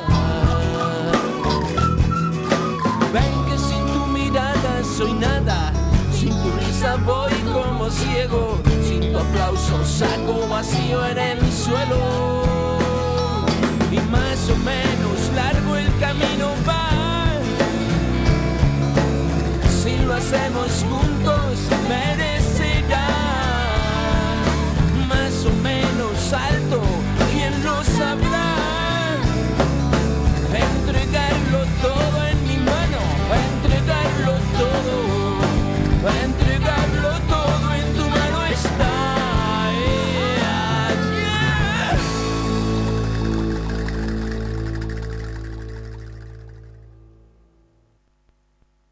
S10: Ven que sin tu mirada soy nada, sin tu risa voy como ciego, sin tu aplauso saco vacío en el suelo. Y más o menos largo el camino va, si lo hacemos juntos merecerá.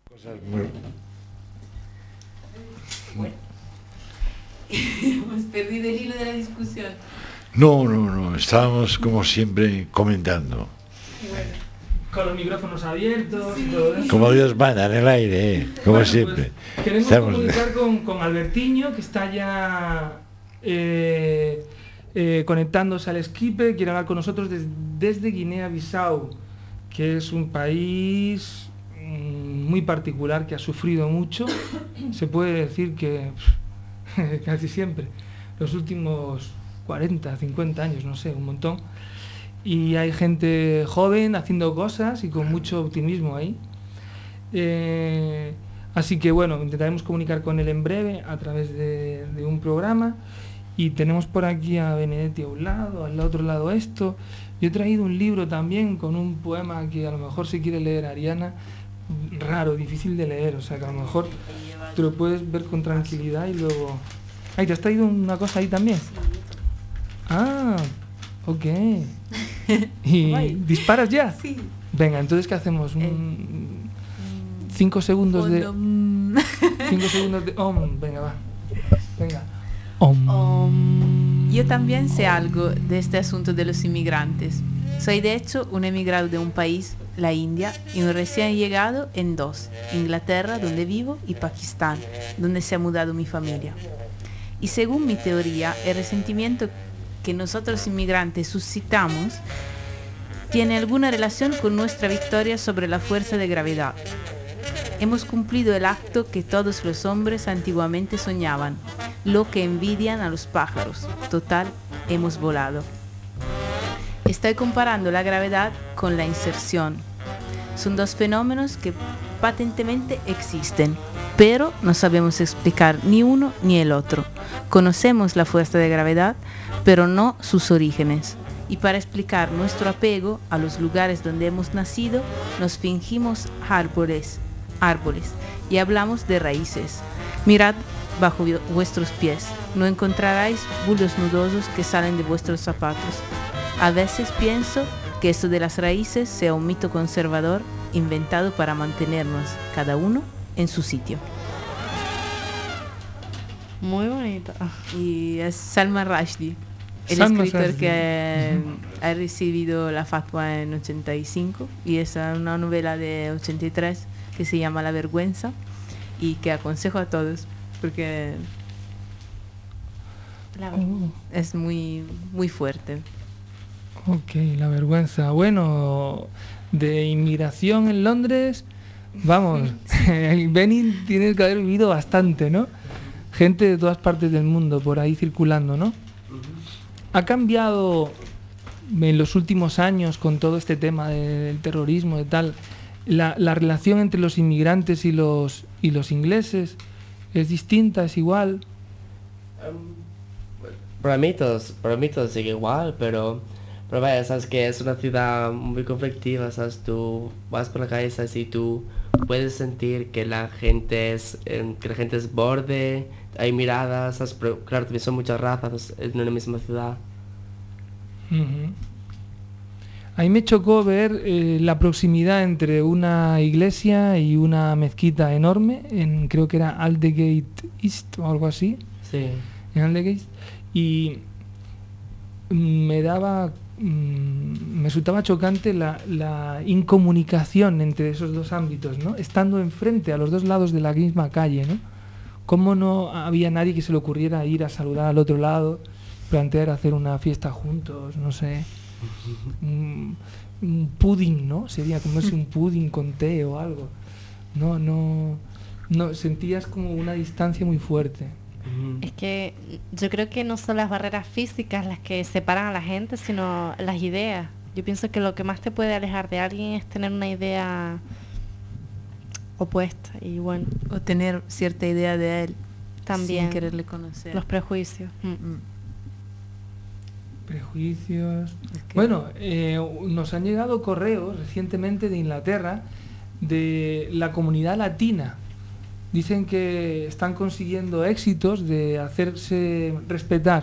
S7: Cosas muy...
S4: Hemos perdido el hilo de la discusión.
S7: No, estábamos como siempre comentando.
S3: Con los micrófonos abiertos y todo eso.
S7: Como Dios manda, en el aire, como
S3: Bueno,
S7: siempre.
S3: Pues, queremos
S7: Estamos...
S3: comunicar con Albertiño, que está ya conectándose al Skype, quiere hablar con nosotros desde Guinea-Bissau, que es un país muy particular, que ha sufrido mucho. Se puede decir que casi siempre, los últimos 40, 50 años, no sé, un montón. Y hay gente joven haciendo cosas y con mucho optimismo ahí. Así que bueno, intentaremos comunicar con él en breve a través de un programa. Y tenemos por aquí a Benedetti a un lado, al otro lado esto. Yo he traído un libro también con un poema que a lo mejor se quiere leer Ariana, raro, difícil de leer, o sea que a lo mejor te lo puedes ver con tranquilidad y luego... Ay, ¿te has traído una cosa ahí también? Ah, ok. ¿Y disparas ya?
S4: Sí.
S3: Venga, entonces ¿qué hacemos? 5 segundos de... 5 segundos de... venga, va. Venga.
S4: Yo también sé algo de este asunto de los inmigrantes. Soy de hecho un emigrado de un país, la India, y un recién llegado en dos, Inglaterra, donde vivo, y Pakistán, donde se ha mudado mi familia. Y según mi teoría, el resentimiento que nosotros inmigrantes suscitamos tiene alguna relación con nuestra victoria sobre la fuerza de gravedad. Hemos cumplido el acto que todos los hombres antiguamente soñaban, lo que envidian a los pájaros. Total, hemos volado. Estoy comparando la gravedad con la inserción. Son dos fenómenos que patentemente existen, pero no sabemos explicar ni uno ni el otro. Conocemos la fuerza de gravedad, pero no sus orígenes. Y para explicar nuestro apego a los lugares donde hemos nacido, nos fingimos árboles y hablamos de raíces. Mirad bajo vuestros pies, no encontraréis bulbos nudosos que salen de vuestros zapatos. A veces pienso que esto de las raíces sea un mito conservador inventado para mantenernos cada uno en su sitio.
S6: Muy bonito.
S4: Y es Salman Rushdie, el
S3: Salman
S4: escritor
S3: Rushdie.
S4: que ha recibido la fatwa en 85, y es una novela de 83 que se llama La vergüenza, y que aconsejo a todos porque es muy, muy fuerte.
S3: Ok, La vergüenza. Bueno, de inmigración en Londres, vamos, Benin tiene que haber vivido bastante, ¿no? Gente de todas partes del mundo por ahí circulando, ¿no? ¿Ha cambiado en los últimos años con todo este tema del terrorismo y tal, la relación entre los inmigrantes y los ingleses? ¿Es distinta? ¿Es igual?
S5: Para mí todos sigue igual, pero vaya, sabes que es una ciudad muy conflictiva, sabes, tú vas por la calle, sabes, y tú puedes sentir que la gente es borde, hay miradas, sabes, pero claro, también son muchas razas en una misma ciudad.
S3: Uh-huh. A mí me chocó ver la proximidad entre una iglesia y una mezquita enorme, creo que era Aldgate East o algo así.
S5: Sí.
S3: En Aldgate. Y me resultaba chocante la incomunicación entre esos dos ámbitos, ¿no? Estando enfrente, a los dos lados de la misma calle, ¿no? Cómo no había nadie que se le ocurriera ir a saludar al otro lado, plantear hacer una fiesta juntos, no sé. Un pudding, ¿no? Sería comerse un pudding con té o algo. No, sentías como una distancia muy fuerte.
S6: Es que yo creo que no son las barreras físicas las que separan a la gente, sino las ideas. Yo pienso que lo que más te puede alejar de alguien es tener una idea opuesta, y bueno,
S4: O tener cierta idea de él
S6: también
S4: sin quererle conocer.
S6: los prejuicios.
S3: Prejuicios.
S4: Es que-
S3: Bueno, nos han llegado correos recientemente de Inglaterra de la comunidad latina. Dicen que están consiguiendo éxitos de hacerse respetar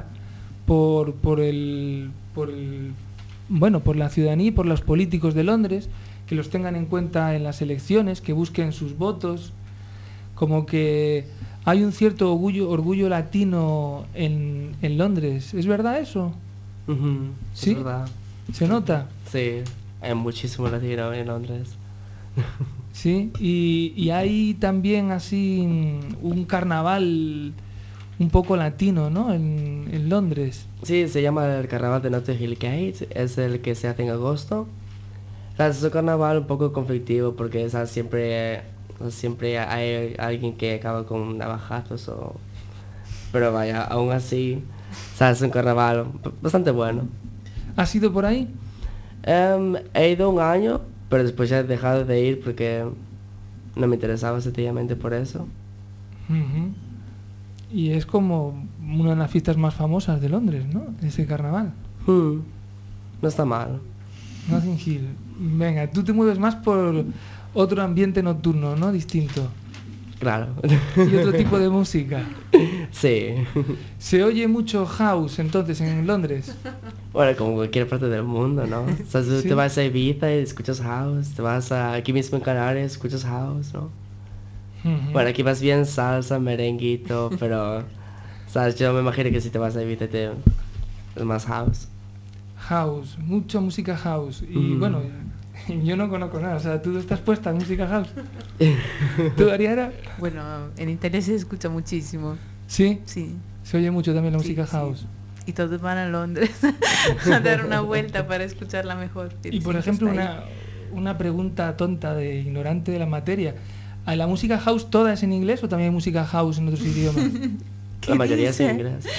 S3: por la ciudadanía y por los políticos de Londres, que los tengan en cuenta en las elecciones, que busquen sus votos, como que hay un cierto orgullo latino en Londres. ¿Es verdad eso?
S5: Ujú,
S3: ¿Sí?
S5: Es verdad.
S3: ¿Se nota?
S5: Sí, hay muchísimo latino en Londres.
S3: Sí, y hay también así un carnaval un poco latino, ¿no? En Londres.
S5: Sí, se llama el carnaval de Notting Hill Gate, es el que se hace en agosto. Es un carnaval un poco conflictivo porque ¿sabes? Siempre hay alguien que acaba con navajazos pero vaya, aún así, ¿sabes? Es un carnaval bastante bueno.
S3: ¿Has ido por ahí?
S5: He ido un año, pero después ya he dejado de ir porque no me interesaba sencillamente por eso.
S3: Ujú. Y es como una de las fiestas más famosas de Londres, ¿no? Ese carnaval.
S5: No está mal.
S3: Notting Hill. Venga, tú te mueves más por otro ambiente nocturno, ¿no? Distinto.
S5: Claro.
S3: Y otro tipo de música.
S5: Sí.
S3: ¿Se oye mucho house entonces en Londres?
S5: Bueno, como cualquier parte del mundo, ¿no? O sea, tú
S3: Sí.
S5: te vas a Ibiza y escuchas house, te vas aquí mismo en Canarias, escuchas house, ¿no?
S3: Ujú.
S5: Bueno, aquí vas bien salsa, merenguito, pero, ¿sabes? Yo me imagino que si te vas a Ibiza es más house.
S3: House, mucha música house. Y bueno, yo no conozco nada. O sea, tú estás puesta en música house. ¿Tú, Ariana?
S4: Bueno, en Italia se escucha muchísimo.
S3: ¿Sí?
S4: Sí.
S3: Se oye mucho también la
S4: Sí,
S3: música
S4: sí.
S3: house.
S4: Y todos van a Londres a dar una vuelta para escucharla mejor.
S3: Y por
S4: Sí,
S3: ejemplo,
S4: está ahí.
S3: una pregunta tonta de ignorante de la materia. ¿A ¿La música house toda es en inglés o también hay música house en otros idiomas?
S5: La mayoría es
S4: dice?
S5: en inglés.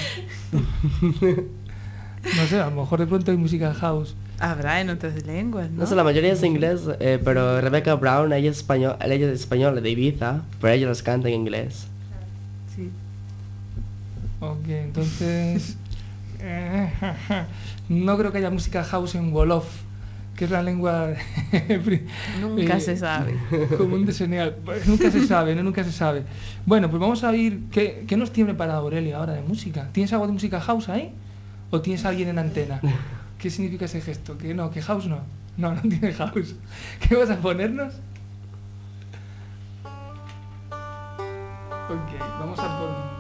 S3: No sé, a lo mejor de pronto hay música house.
S4: Habrá en otras lenguas, ¿no?
S5: No sé, la mayoría es en inglés, pero Rebecca Brown, ella es española de Ibiza, pero ella las canta en inglés.
S4: Sí.
S3: Ok, entonces... no creo que haya música house en Wolof, que es la lengua...
S4: Nunca se sabe.
S3: Común de Senegal. Pues nunca se sabe, no, nunca se sabe. Bueno, pues vamos a oír... ¿Qué nos tiene preparado Aurelio ahora de música? ¿Tienes algo de música house ahí? ¿O tienes a alguien en antena? ¿Qué significa ese gesto? ¿Que no? ¿Que house no? No, no tiene house. ¿Qué vas a ponernos? Ok, vamos a por...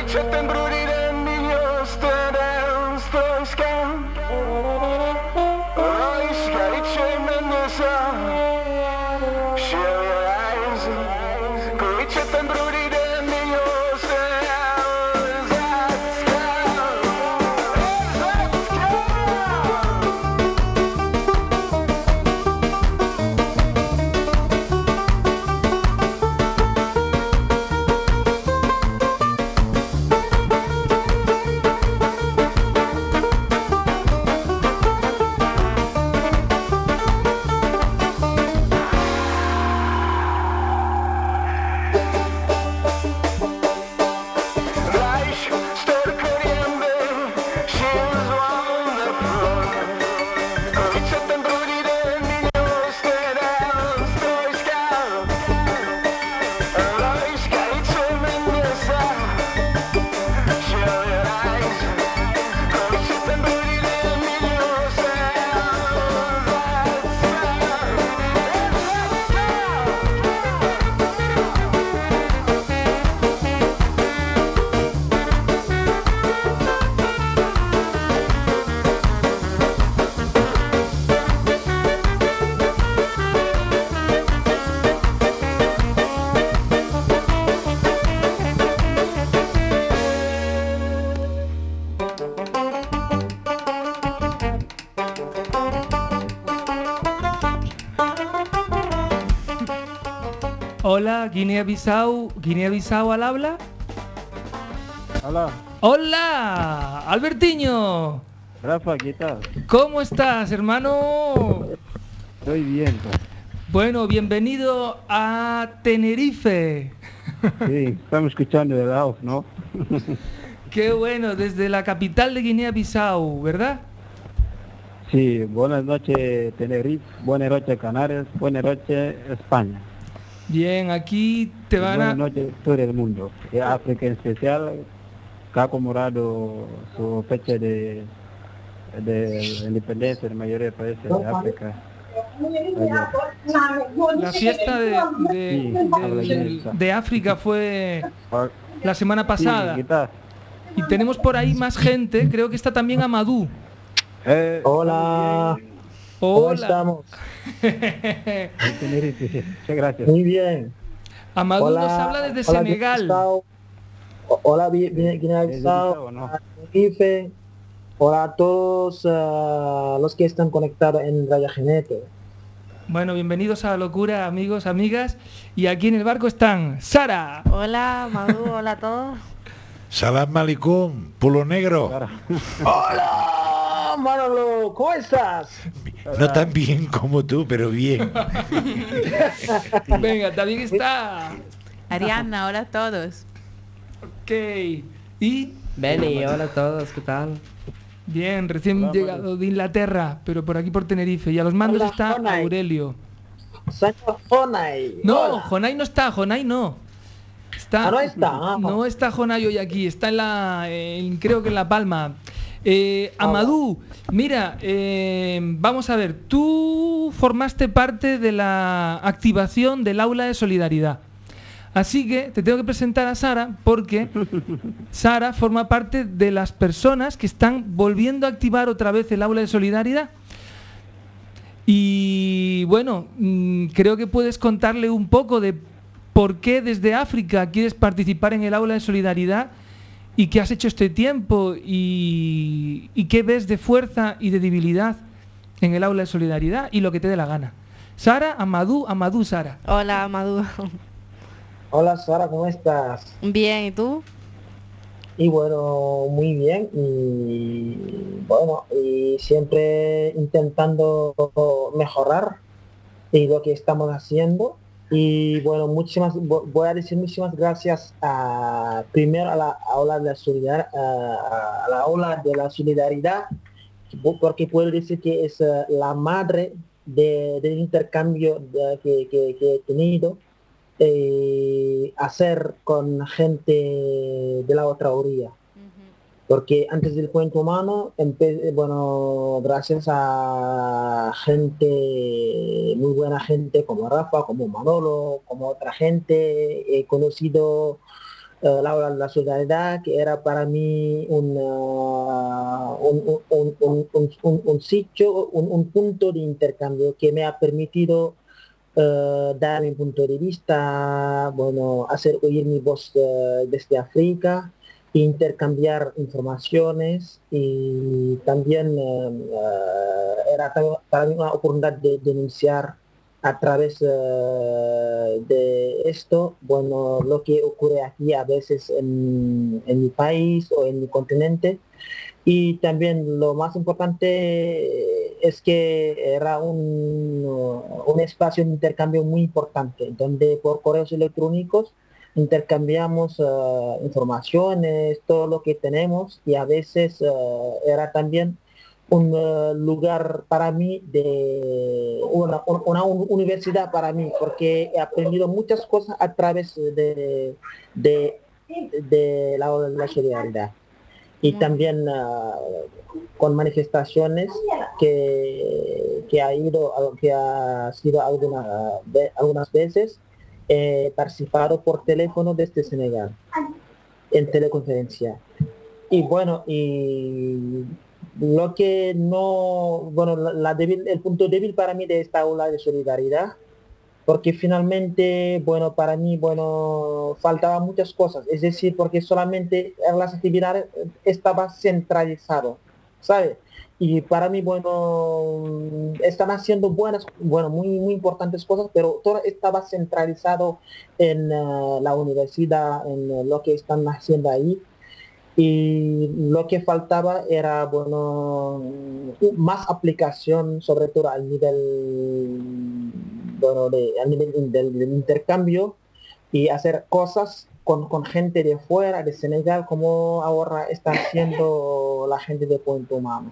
S3: Hola, Guinea-Bissau al habla.
S11: Hola.
S3: Hola, Albertiño.
S11: Rafa, ¿qué tal?
S3: ¿Cómo estás, hermano?
S11: Estoy bien. Pues.
S3: Bueno, bienvenido a Tenerife.
S11: Sí, estamos escuchando de la voz, ¿no?
S3: Qué bueno, desde la capital de Guinea-Bissau, ¿verdad?
S11: Sí, buenas noches Tenerife, buenas noches Canarias, buenas noches España.
S3: Bien, aquí te van
S11: buenas noches todo el mundo, y África en especial, que ha conmemorado su fecha de independencia en la mayoría de países de África.
S3: La fiesta de África fue la semana pasada.
S11: Sí, ¿qué tal?
S3: Y tenemos por ahí más gente, creo que está también Amadou.
S12: Hola. ¿Cómo estamos?
S11: Muchas gracias.
S12: Muy bien.
S3: Amadou nos habla desde Senegal.
S12: Hola, Guinea-Bissau. Tenerife. Hola a todos los que están conectados en Radio Geneto.
S3: Bueno, bienvenidos a la locura, amigos, amigas. Y aquí en el barco están Sara.
S6: Hola, Amadou, hola a todos.
S7: Salam alaikum, Pulo Negro.
S12: Hola, Manolo, ¿cómo estás?
S7: No tan bien como tú, pero bien.
S3: Venga, también está
S4: Ariana, hola a todos.
S3: Ok. Y
S5: Benny, hola a todos, ¿qué tal?
S3: Bien, recién llegado de Inglaterra, pero por aquí por Tenerife. Y a los mandos
S12: Hola,
S3: está
S12: Jonay.
S3: Aurelio.
S12: Señor Jonay.
S3: No,
S12: Hola.
S3: Jonay no está, Jonay no. Está,
S12: No está.
S3: no está Jonay hoy aquí, está creo que en La Palma. Amadou, mira, vamos a ver, tú formaste parte de la activación del aula de solidaridad. Así que te tengo que presentar a Sara porque Sara forma parte de las personas que están volviendo a activar otra vez el aula de solidaridad. Y bueno, creo que puedes contarle un poco de por qué desde África quieres participar en el aula de solidaridad y qué has hecho este tiempo y qué ves de fuerza y de debilidad en el aula de solidaridad y lo que te dé la gana. Sara, Amadou, Sara.
S6: Hola, Amadou.
S12: Hola, Sara, ¿cómo estás?
S6: Bien, ¿y tú?
S12: Y bueno, muy bien. Y bueno, y siempre intentando mejorar y lo que estamos haciendo. Y bueno, voy a decir muchísimas gracias primero a la aula de la solidaridad, a la aula de la solidaridad, porque puedo decir que es la madre del intercambio que he tenido hacer con gente de la otra orilla. Porque antes del Puente Humano, bueno, gracias a gente, muy buena gente como Rafa, como Manolo, como otra gente, he conocido la solidaridad, que era para mí un sitio, un punto de intercambio que me ha permitido dar mi punto de vista, bueno, hacer oír mi voz desde África, intercambiar informaciones y también era para mí una oportunidad de denunciar a través de esto, bueno, lo que ocurre aquí a veces en mi país o en mi continente. Y también lo más importante es que era un espacio de intercambio muy importante, donde por correos electrónicos intercambiamos informaciones, todo lo que tenemos, y a veces era también un lugar para mí de una universidad para mí, porque he aprendido muchas cosas a través de, de la solidaridad. Y también con manifestaciones que ha sido algunas veces participado por teléfono desde Senegal en teleconferencia. Y bueno, y lo que no, bueno, el punto débil para mí de esta aula de solidaridad, porque finalmente, bueno, para mí, bueno, faltaban muchas cosas, es decir, porque solamente en las actividades estaba centralizado, ¿sabe? Y para mí, bueno, están haciendo buenas, bueno, muy importantes cosas, pero todo estaba centralizado en la universidad, en lo que están haciendo ahí. Y lo que faltaba era, bueno, más aplicación, sobre todo al nivel, bueno, al nivel del intercambio, y hacer cosas con gente de fuera, de Senegal, como ahora está haciendo la gente de Puente Humano.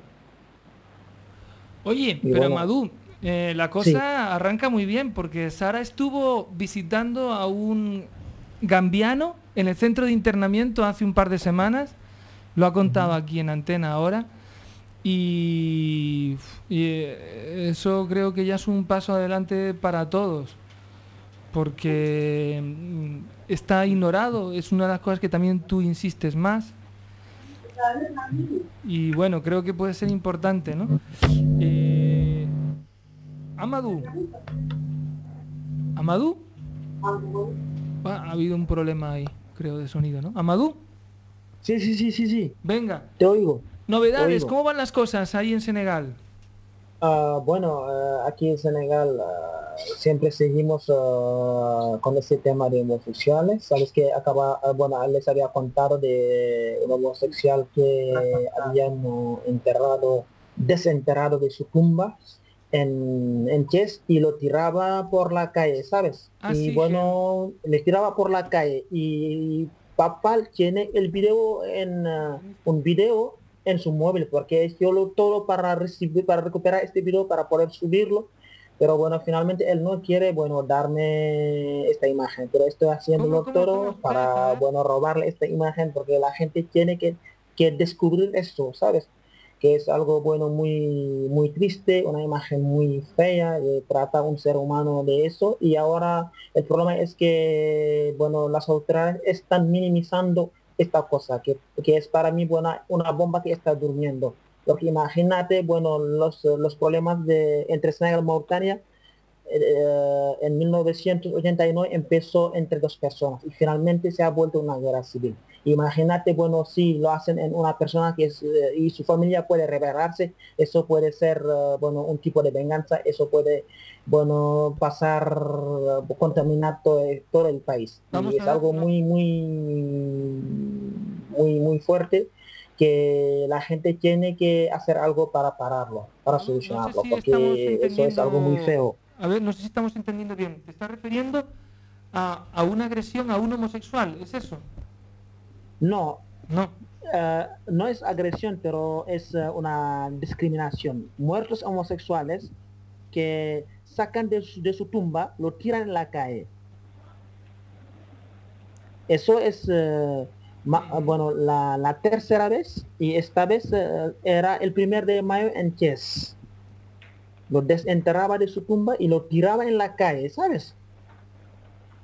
S3: Oye,
S12: Y
S3: pero
S12: bueno,
S3: Amadou, la cosa arranca muy bien, porque Sara estuvo visitando a un gambiano en el centro de internamiento hace un par de semanas, lo ha contado aquí en antena ahora, y eso creo que ya es un paso adelante para todos, porque está ignorado, es una de las cosas que también tú insistes más, y bueno, creo que puede ser importante, ¿no? Amadou, ha habido un problema ahí, creo, de sonido, ¿no? Amadou.
S12: Sí.
S3: Venga.
S12: Te oigo.
S3: Novedades, ¿cómo van las cosas ahí en Senegal?
S12: Bueno, aquí en Senegal siempre seguimos con este tema de homosexuales. Sabes que bueno, les había contado de un homosexual que habían desenterrado de su tumba en Ches, y lo tiraba por la calle, ¿sabes? Y
S3: sí,
S12: bueno, le tiraba por la calle, y papá tiene el video un video en su móvil, porque yo todo para recuperar este video para poder subirlo, pero bueno, finalmente él no quiere, bueno, darme esta imagen, pero estoy haciéndolo todo para, bueno, robarle esta imagen, porque la gente tiene que descubrir esto, ¿sabes? Que es algo, bueno, muy triste, una imagen muy fea, trata a un ser humano de eso, y ahora el problema es que, bueno, las autoridades están minimizando esta cosa, que es para mí, bueno, una bomba que está durmiendo. Porque imagínate, bueno, los problemas entre Senegal y Mauritania, en 1989 empezó entre dos personas y finalmente se ha vuelto una guerra civil. Imagínate, bueno, si lo hacen en una persona que es, y su familia puede rebelarse, eso puede ser, bueno, un tipo de venganza, eso puede, bueno, pasar, contaminar todo el país. Y es algo muy fuerte, que la gente tiene que hacer algo para pararlo, para solucionarlo, porque eso es algo muy feo.
S3: A ver, no sé si estamos entendiendo bien. ¿Te estás refiriendo a una agresión a un homosexual? ¿Es eso?
S12: No. No es agresión, pero es una discriminación. Muertos homosexuales que sacan de su tumba, lo tiran en la calle. Eso es, bueno, la tercera vez, y esta vez era el 1 de mayo en Ches. Lo desenterraba de su tumba y lo tiraba en la calle, ¿sabes?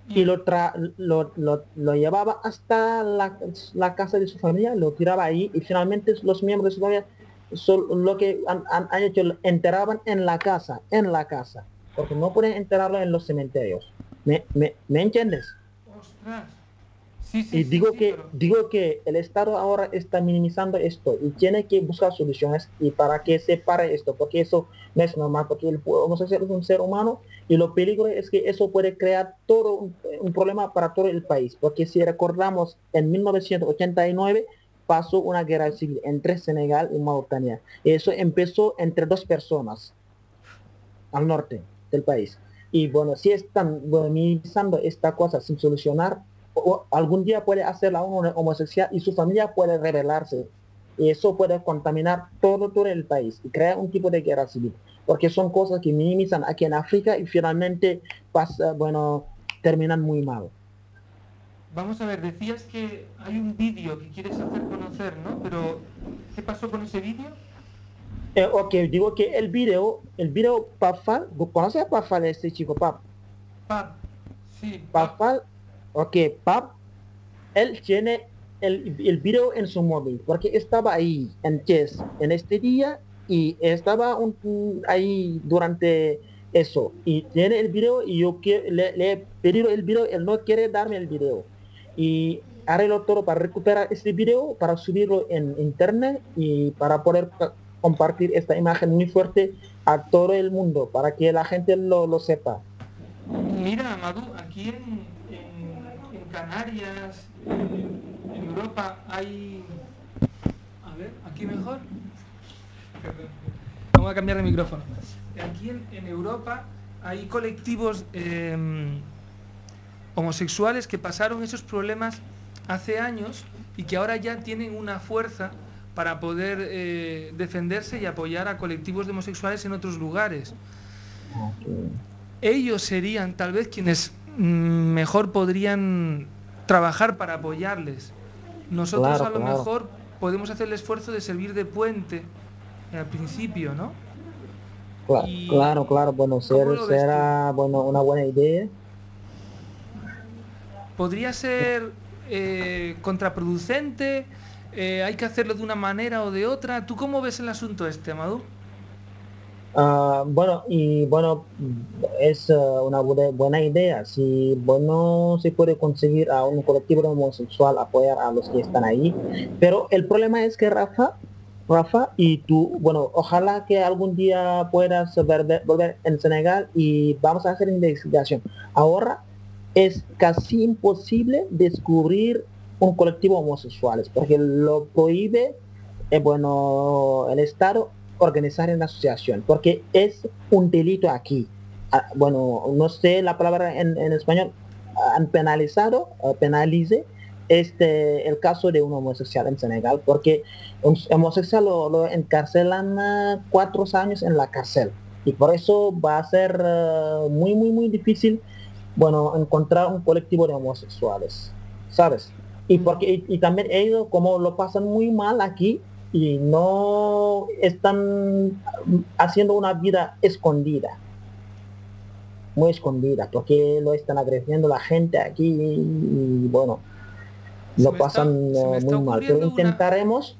S12: y lo llevaba hasta la casa de su familia, lo tiraba ahí y finalmente los miembros de su familia lo que han hecho, lo enterraban en la casa, porque no pueden enterrarlo en los cementerios. ¿Me entiendes?
S3: Ostras. Sí,
S12: Y digo que el Estado ahora está minimizando esto y tiene que buscar soluciones y para que se pare esto, porque eso no es normal, porque el homosexual es un ser humano y lo peligroso es que eso puede crear todo un problema para todo el país, porque si recordamos en 1989 pasó una guerra civil entre Senegal y Mauritania. Eso empezó entre dos personas al norte del país. Y bueno, si están minimizando esta cosa sin solucionar, algún día puede hacerla un homosexual y su familia puede rebelarse. Y eso puede contaminar todo el país y crear un tipo de guerra civil. Porque son cosas que minimizan aquí en África y finalmente terminan muy mal.
S3: Vamos a ver, decías que hay un vídeo que quieres hacer conocer, ¿no? Pero, ¿qué pasó con ese vídeo?
S12: Ok, digo que el video Pafal, ¿conoces a Pafal, este chico, Pap?
S3: Pap, sí.
S12: Pafal, ok, Pap, él tiene el video en su móvil, porque estaba ahí en Chess en este día y estaba ahí durante eso, y tiene el video y yo le he pedido el video, él no quiere darme el video. Y arreglo todo para recuperar este video, para subirlo en internet y para poder compartir esta imagen muy fuerte a todo el mundo, para que la gente lo sepa.
S3: Mira, Amadou, aquí en Canarias, en Europa hay... A ver, ¿aquí mejor? Vamos a cambiar de micrófono. Aquí en Europa hay colectivos homosexuales que pasaron esos problemas hace años y que ahora ya tienen una fuerza para poder defenderse y apoyar a colectivos de homosexuales en otros lugares. Ellos serían tal vez quienes mejor podrían trabajar para apoyarles. Nosotros a lo mejor podemos hacer el esfuerzo de servir de puente al principio, ¿no?
S12: Claro, bueno, será una buena idea.
S3: ¿Podría ser contraproducente? ¿Hay que hacerlo de una manera o de otra? ¿Tú cómo ves el asunto este, Amadou?
S12: Es una buena idea. Si se puede conseguir a un colectivo homosexual apoyar a los que están ahí, pero el problema es que Rafa y tú, ojalá que algún día puedas volver en Senegal y vamos a hacer investigación. Ahora es casi imposible descubrir un colectivo homosexuales porque lo prohíbe el Estado organizar una asociación, porque es un delito aquí. No sé la palabra en español, han penalice el caso de un homosexual en Senegal, porque un homosexual lo encarcelan 4 años en la cárcel, y por eso va a ser muy difícil encontrar un colectivo de homosexuales, ¿sabes? Y también ellos, como lo pasan muy mal aquí, y no están haciendo una vida escondida, muy escondida, porque lo están agrediendo la gente aquí y lo pasan muy mal. Pero intentaremos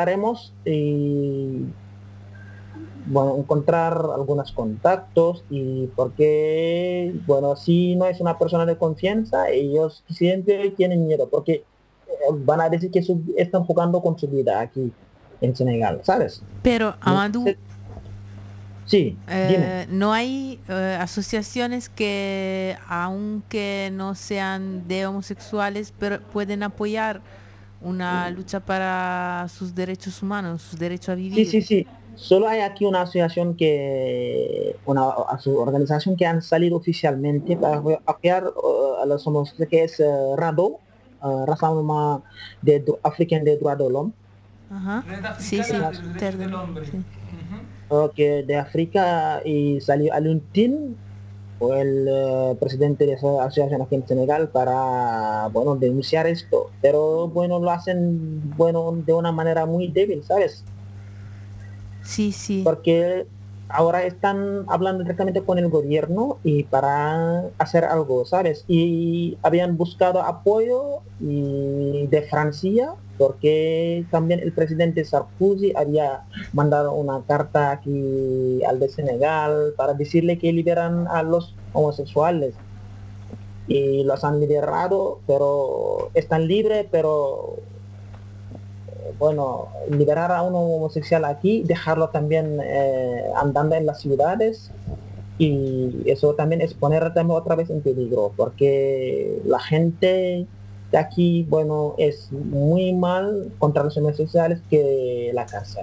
S12: encontrar algunos contactos, y porque si no es una persona de confianza, ellos siempre tienen miedo, porque van a decir que están jugando con su vida aquí en Senegal, ¿sabes?
S4: Pero Amadou,
S12: sí, dime.
S4: no hay asociaciones que, aunque no sean de homosexuales, pero pueden apoyar una lucha para sus derechos humanos, sus derechos a vivir.
S12: Sí. Solo hay aquí una asociación organización que han salido oficialmente para apoyar a los homosexuales, que es RADO, Rassemblement Africain des Droits de l'Homme.
S4: Ajá. Sí.
S3: Del hombre. Sí.
S12: De África, y salió Aluntin, el presidente de esa asociación aquí en Senegal, para denunciar esto, pero lo hacen de una manera muy débil, ¿sabes?
S4: Sí.
S12: Porque ahora están hablando directamente con el gobierno y para hacer algo, ¿sabes? Y habían buscado apoyo de Francia, porque también el presidente Sarkozy había mandado una carta aquí al de Senegal para decirle que liberan a los homosexuales. Y los han liberado, pero están libres, pero bueno, liberar a un homosexual aquí, dejarlo también andando en las ciudades, y eso también es poner también otra vez en peligro, porque la gente de aquí, bueno, es muy mal contra los homosexuales que la cárcel.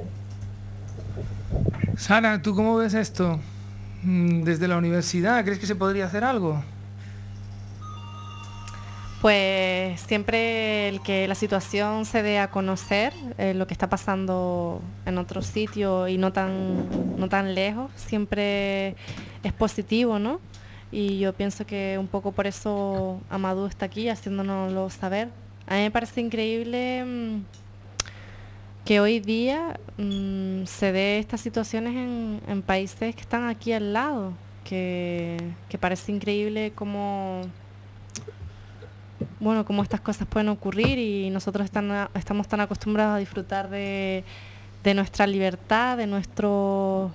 S3: Sara, ¿tú cómo ves esto? Desde la universidad, ¿crees que se podría hacer algo?
S6: Pues siempre el que la situación se dé a conocer, lo que está pasando en otro sitio y no tan lejos, siempre es positivo, ¿no? Y yo pienso que un poco por eso Amadou está aquí haciéndonoslo saber. A mí me parece increíble que hoy día se dé estas situaciones en países que están aquí al lado, que parece increíble cómo estas cosas pueden ocurrir, y nosotros estamos tan acostumbrados a disfrutar de nuestra libertad, de nuestros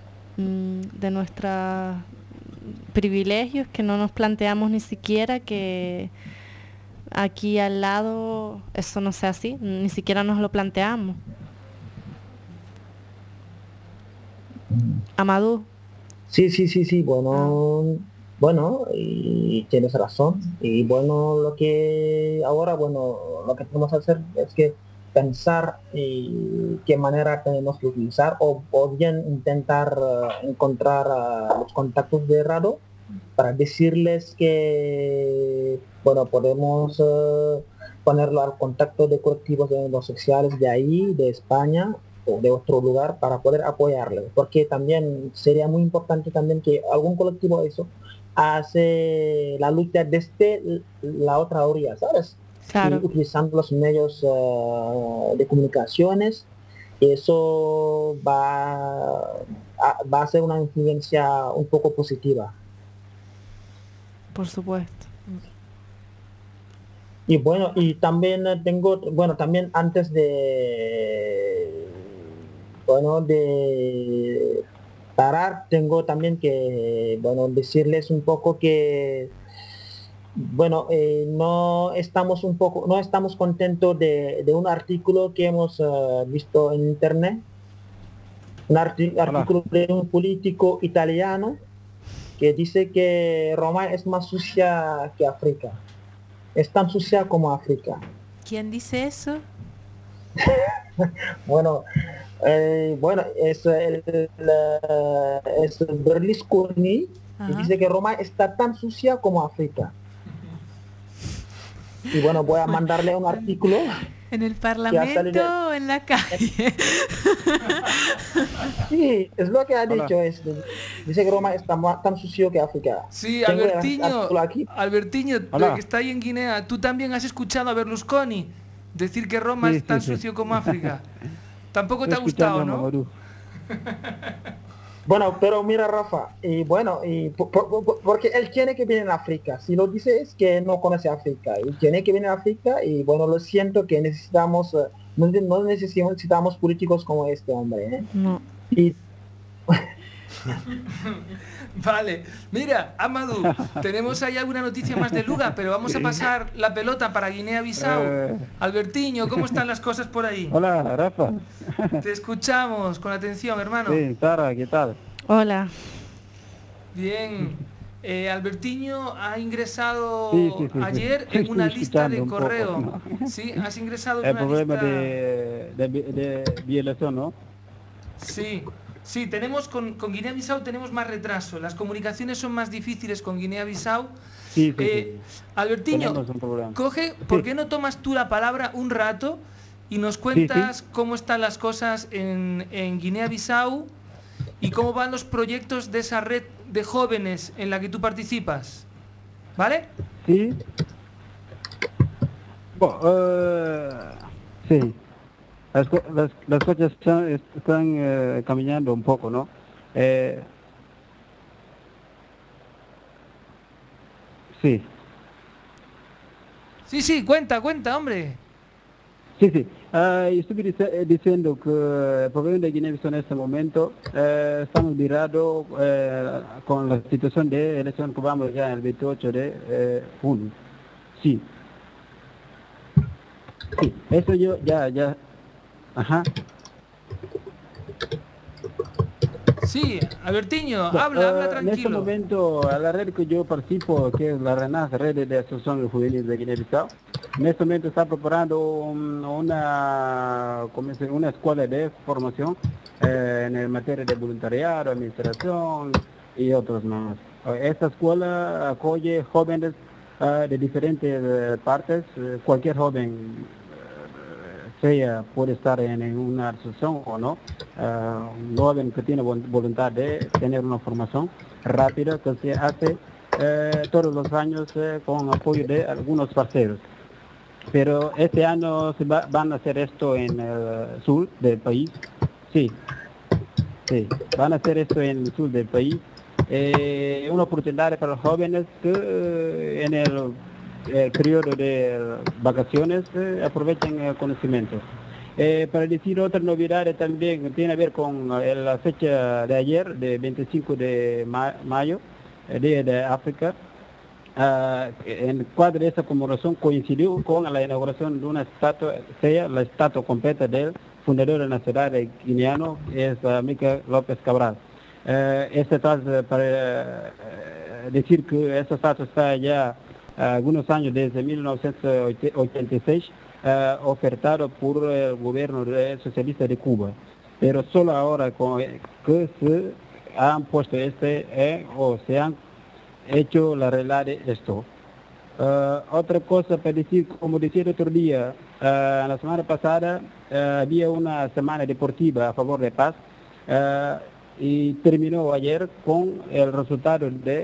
S6: privilegios, que no nos planteamos ni siquiera que aquí al lado eso no sea así, ni siquiera nos lo planteamos. Amadou.
S12: Sí, bueno, y tienes razón. Y bueno, lo que tenemos que hacer es que pensar qué manera tenemos que utilizar, o bien intentar encontrar los contactos de radio para decirles que, bueno, podemos ponerlo al contacto de colectivos de homosexuales de ahí, de España, o de otro lugar, para poder apoyarle, porque también sería muy importante también que algún colectivo de eso hace la lucha desde la otra orilla, ¿sabes?
S6: Claro.
S12: Y utilizando los medios de comunicaciones, eso va a ser una influencia un poco positiva.
S6: Por supuesto.
S12: Y bueno, y también también antes de parar, tengo también que, decirles un poco que, no estamos contentos de un artículo que hemos visto en internet, un artículo de un político italiano que dice que Roma es más sucia que África. Es tan sucia como África.
S4: ¿Quién dice eso?
S12: Es Berlusconi, que dice que Roma está tan sucia como África. Y bueno, voy a mandarle un artículo.
S4: ¿En el Parlamento o en la calle?
S12: Sí, es lo que ha dicho. Dice que Roma está tan sucio que África.
S3: Sí, Albertiño, que está ahí en Guinea, ¿tú también has escuchado a Berlusconi decir que Roma es tan sucio como África? Tampoco te ha gustado, ¿no?
S12: Bueno, pero mira, Rafa, porque él tiene que venir a África. Si lo dice es que no conoce África, y tiene que venir a África, y bueno, lo siento, que necesitamos, no necesitamos políticos como este hombre, ¿eh?
S6: No.
S12: Y...
S3: Vale, mira, Amadou, tenemos ahí alguna noticia más de Luga, pero vamos a pasar la pelota para Guinea-Bissau. Albertiño, ¿cómo están las cosas por ahí?
S11: Hola, Rafa.
S3: Te escuchamos con atención, hermano.
S11: Sí, Sara, ¿qué tal?
S6: Hola.
S3: Bien. Albertiño ha ingresado ayer
S11: Sí,
S3: en una lista de
S11: un
S3: correo.
S11: poco, ¿no?
S3: Sí, has ingresado en
S11: El
S3: una
S11: problema
S3: lista...
S11: de violación, ¿no?
S3: Sí, tenemos con Guinea-Bissau tenemos más retraso. Las comunicaciones son más difíciles con Guinea-Bissau.
S11: Sí.
S3: Albertiño, ¿por qué no tomas tú la palabra un rato y nos cuentas cómo están las cosas en Guinea-Bissau y cómo van los proyectos de esa red de jóvenes en la que tú participas? ¿Vale?
S11: Sí. Sí. Las cosas están caminando un poco, ¿no? Sí.
S3: Sí, cuenta, hombre.
S11: Sí. Estuve diciendo que el problema de Guinea-Bissau en este momento estamos mirados con la situación de elección que vamos ya el 28 de junio. Sí, eso yo ya. Ajá.
S3: Sí, Albertiño, habla tranquilo.
S11: En este momento, a la red que yo participo, que es la RENAS, Red de Asociación Juvenil de Guinea-Bissau, en este momento está preparando una escuela de formación en el materia de voluntariado, administración y otros más. Esta escuela acoge jóvenes de diferentes partes, cualquier joven sea puede estar en una asociación o no, un joven que tiene voluntad de tener una formación rápida que se hace todos los años con apoyo de algunos parceros. Pero este año van a hacer esto en el sur del país. Sí, van a hacer esto en el sur del país. Una oportunidad para los jóvenes que en el periodo de vacaciones aprovechen el conocimiento. Para decir otra novedad también tiene que ver con la fecha de ayer, de 25 de mayo, Día de África. En el cuadro de esta conmemoración coincidió con la inauguración de una estatua, la estatua completa del fundador nacional guineano, es Amílcar López Cabral. Para decir que esta estatua está ya algunos años, desde 1986, ofertado por el gobierno socialista de Cuba. Pero solo ahora que se han puesto o se han hecho la realidad de esto. Otra cosa para decir, como decía el otro día, la semana pasada había una semana deportiva a favor de paz y terminó ayer con el resultado de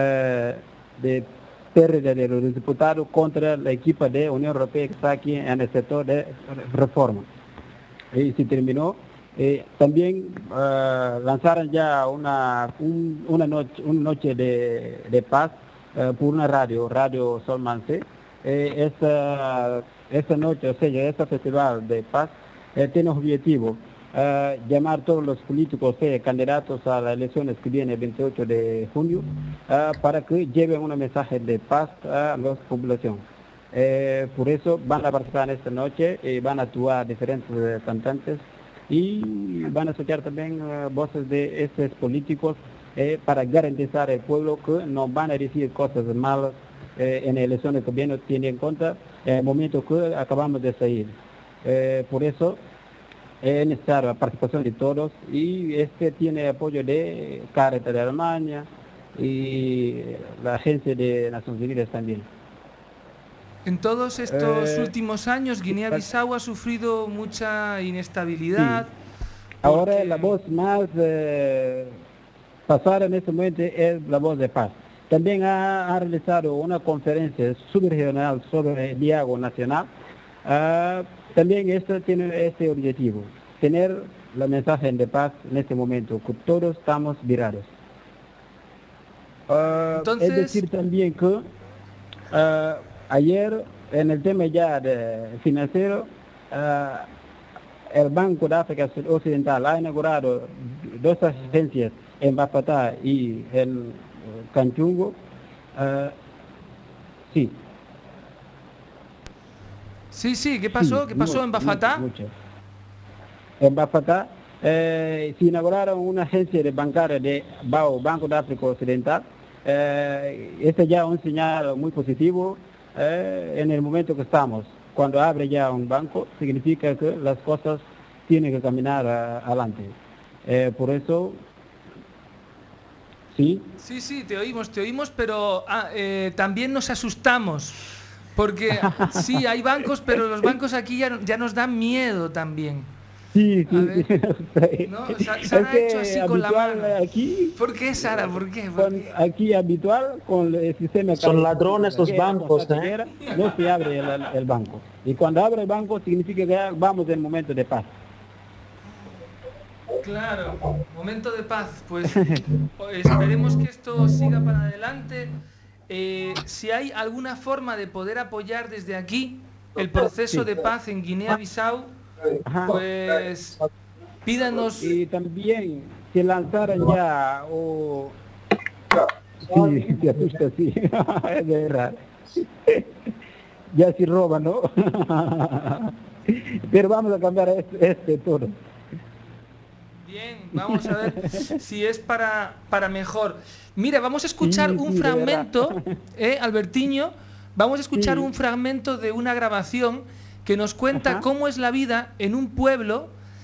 S11: pérdida de los diputados contra la equipa de Unión Europea que está aquí en el sector de reforma. Y se terminó. También lanzaron ya una noche de paz por una Radio Sol Manse. Esta noche, o sea, este festival de paz tiene objetivo llamar a todos los políticos candidatos a las elecciones que viene el 28 de junio para que lleven un mensaje de paz a la población. Por eso van a participar en esta noche y van a actuar diferentes cantantes y van a escuchar también voces de estos políticos para garantizar al pueblo que no van a decir cosas malas en las elecciones que viene, tiene en cuenta el momento que acabamos de salir. Por eso es necesaria la participación de todos y tiene apoyo de Caritas de Alemania y la Agencia de Naciones Unidas también.
S3: En todos estos últimos años, Guinea-Bissau ha sufrido mucha inestabilidad.
S11: Sí. Ahora la voz más pasada en este momento es la voz de paz. También ha realizado una conferencia subregional sobre el diálogo nacional. También esto tiene este objetivo, tener la mensaje de paz en este momento, que todos estamos virados. Es decir también que ayer en el tema ya financiero, el Banco de África Occidental ha inaugurado dos agencias en Bafata y en Canchungo. Sí.
S3: Sí, ¿qué pasó? ¿Qué pasó en Bafata?
S11: Mucho. En Bafata se inauguraron una agencia de bancaria de Banco de África Occidental. Este ya es un señal muy positivo en el momento que estamos. Cuando abre ya un banco, significa que las cosas tienen que caminar adelante. Por eso, sí.
S3: Sí, te oímos, pero también nos asustamos. Porque sí, hay bancos, pero los bancos aquí ya nos dan miedo también.
S11: Sí.
S3: ¿No? Sara ha hecho así con la mano.
S11: Aquí,
S3: ¿Por qué, Sara? ¿Por qué?
S11: Aquí habitual con el sistema.
S12: Son ladrones los bancos,
S11: no se abre el banco. Y cuando abre el banco significa que ya vamos en momento de paz.
S3: Claro, momento de paz. Pues esperemos que esto siga para adelante. si hay alguna forma de poder apoyar desde aquí el proceso de paz en Guinea-Bissau, pues pídanos.
S11: Y también si lanzaran ya o... Sí, se asusta, sí. Es de verdad. Ya si roban, ¿no? Pero vamos a cambiar este todo.
S3: Bien, vamos a ver si es para mejor. Mira, vamos a escuchar un fragmento, Albertiño, vamos a escuchar un fragmento de una grabación que nos cuenta cómo es la vida en un pueblo,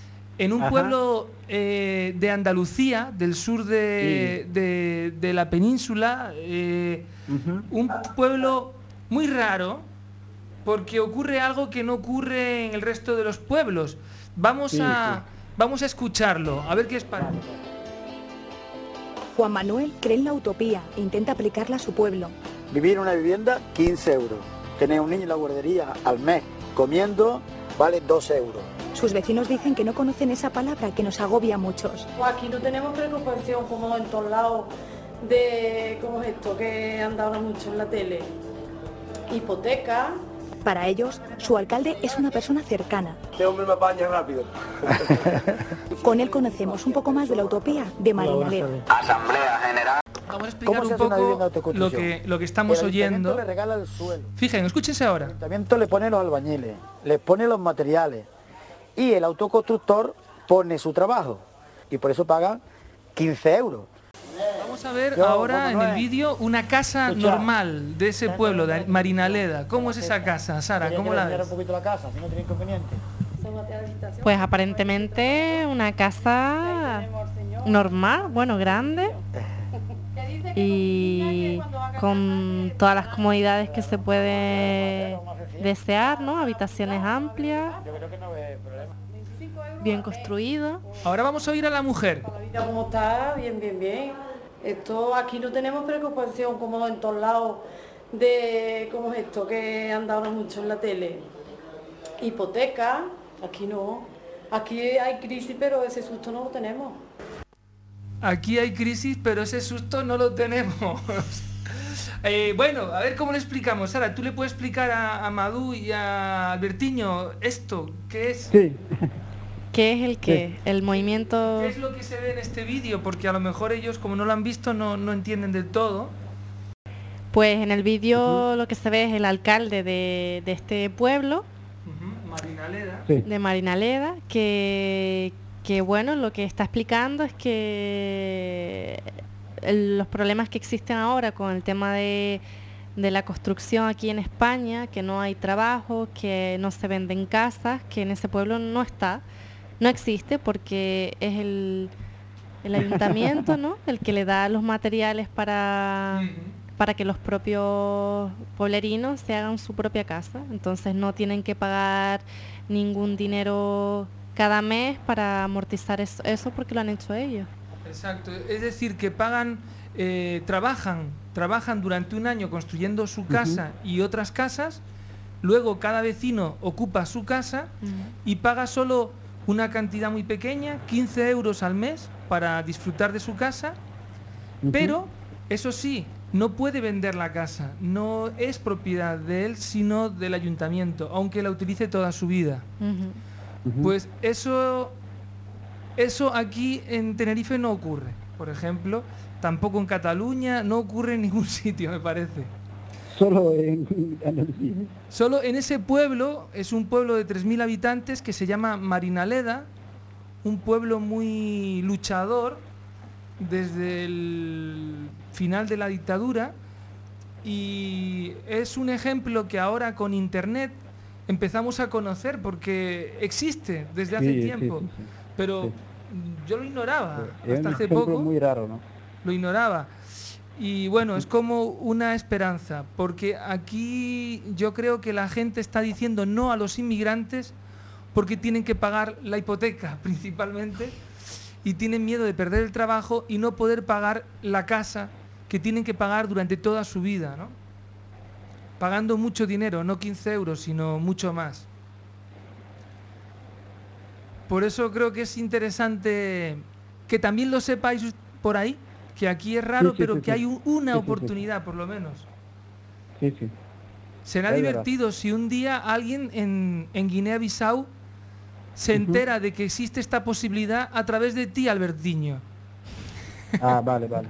S3: de Andalucía, del sur de la península, un pueblo muy raro, porque ocurre algo que no ocurre en el resto de los pueblos. Vamos a escucharlo, a ver qué es para él.
S13: Juan Manuel cree en la utopía e intenta aplicarla a su pueblo.
S14: Vivir en una vivienda, 15 euros. Tener un niño en la guardería al mes comiendo, vale 2 euros.
S13: Sus vecinos dicen que no conocen esa palabra que nos agobia a muchos.
S15: Aquí no tenemos preocupación como en todos lados de cómo es esto que anda ahora mucho en la tele. Hipoteca.
S13: Para ellos, su alcalde es una persona cercana.
S14: Este hombre me apaña rápido.
S13: Con él conocemos un poco más de la utopía de Marinaleda.
S14: Asamblea General.
S3: Vamos a explicar un poco lo que estamos oyendo.
S14: El ayuntamiento le regala el suelo.
S3: Fíjense, escúchense ahora.
S14: El ayuntamiento le pone los albañiles, les pone los materiales y el autoconstructor pone su trabajo y por eso pagan 15 euros.
S3: Vamos a ver ahora en el vídeo una casa normal de ese pueblo, de Marinaleda. ¿Cómo es esa casa, Sara? ¿Cómo la ves?
S6: Pues aparentemente una casa normal, bueno, grande y con todas las comodidades que se puede desear, ¿no? Habitaciones amplias, bien construido.
S3: Ahora vamos a oír a la mujer.
S15: ¿Cómo está? Bien, bien, bien. Esto aquí no tenemos preocupación como en todos lados de cómo es esto que anda ahora mucho en la tele. Hipoteca, aquí no. Aquí hay crisis, pero ese susto no lo tenemos.
S3: Aquí hay crisis, pero ese susto no lo tenemos. Bueno, a ver cómo le explicamos. Sara, ¿tú le puedes explicar a Madu y a Albertiño esto? ¿Qué es?
S11: Sí.
S6: ¿Qué es el qué? El movimiento...
S3: ¿Qué es lo que se ve en este vídeo? Porque a lo mejor ellos, como no lo han visto, no entienden del todo.
S6: Pues en el vídeo lo que se ve es el alcalde de este pueblo,
S3: Marinaleda.
S6: De Marinaleda, que bueno, lo que está explicando es que los problemas que existen ahora con el tema de la construcción aquí en España, que no hay trabajo, que no se venden casas, que en ese pueblo no existe porque es el ayuntamiento, ¿no? El que le da los materiales para que los propios pueblerinos se hagan su propia casa. Entonces no tienen que pagar ningún dinero cada mes para amortizar eso porque lo han hecho ellos.
S3: Exacto, es decir, que pagan, trabajan durante un año construyendo su casa y otras casas, luego cada vecino ocupa su casa y paga solo una cantidad muy pequeña, 15 euros al mes, para disfrutar de su casa, pero eso sí, no puede vender la casa, no es propiedad de él, sino del ayuntamiento, aunque la utilice toda su vida. Pues eso aquí en Tenerife no ocurre, por ejemplo, tampoco en Cataluña, no ocurre en ningún sitio, me parece.
S11: Solo en Andalucía.
S3: Solo en ese pueblo, es un pueblo de 3.000 habitantes que se llama Marinaleda, un pueblo muy luchador desde el final de la dictadura, y es un ejemplo que ahora con internet empezamos a conocer porque existe desde hace tiempo, pero yo lo ignoraba hasta hace poco.
S11: Muy raro, ¿no?
S3: Lo ignoraba. Y bueno, es como una esperanza, porque aquí yo creo que la gente está diciendo no a los inmigrantes porque tienen que pagar la hipoteca principalmente y tienen miedo de perder el trabajo y no poder pagar la casa que tienen que pagar durante toda su vida, ¿no? Pagando mucho dinero, no 15 euros, sino mucho más. Por eso creo que es interesante que también lo sepáis por ahí, que aquí es raro, pero que hay una oportunidad, por lo menos.
S11: Sí, sí.
S3: Será
S11: Es
S3: divertido si un día alguien en Guinea-Bissau se entera de que existe esta posibilidad a través de ti, Albertiño.
S11: Ah, vale, vale.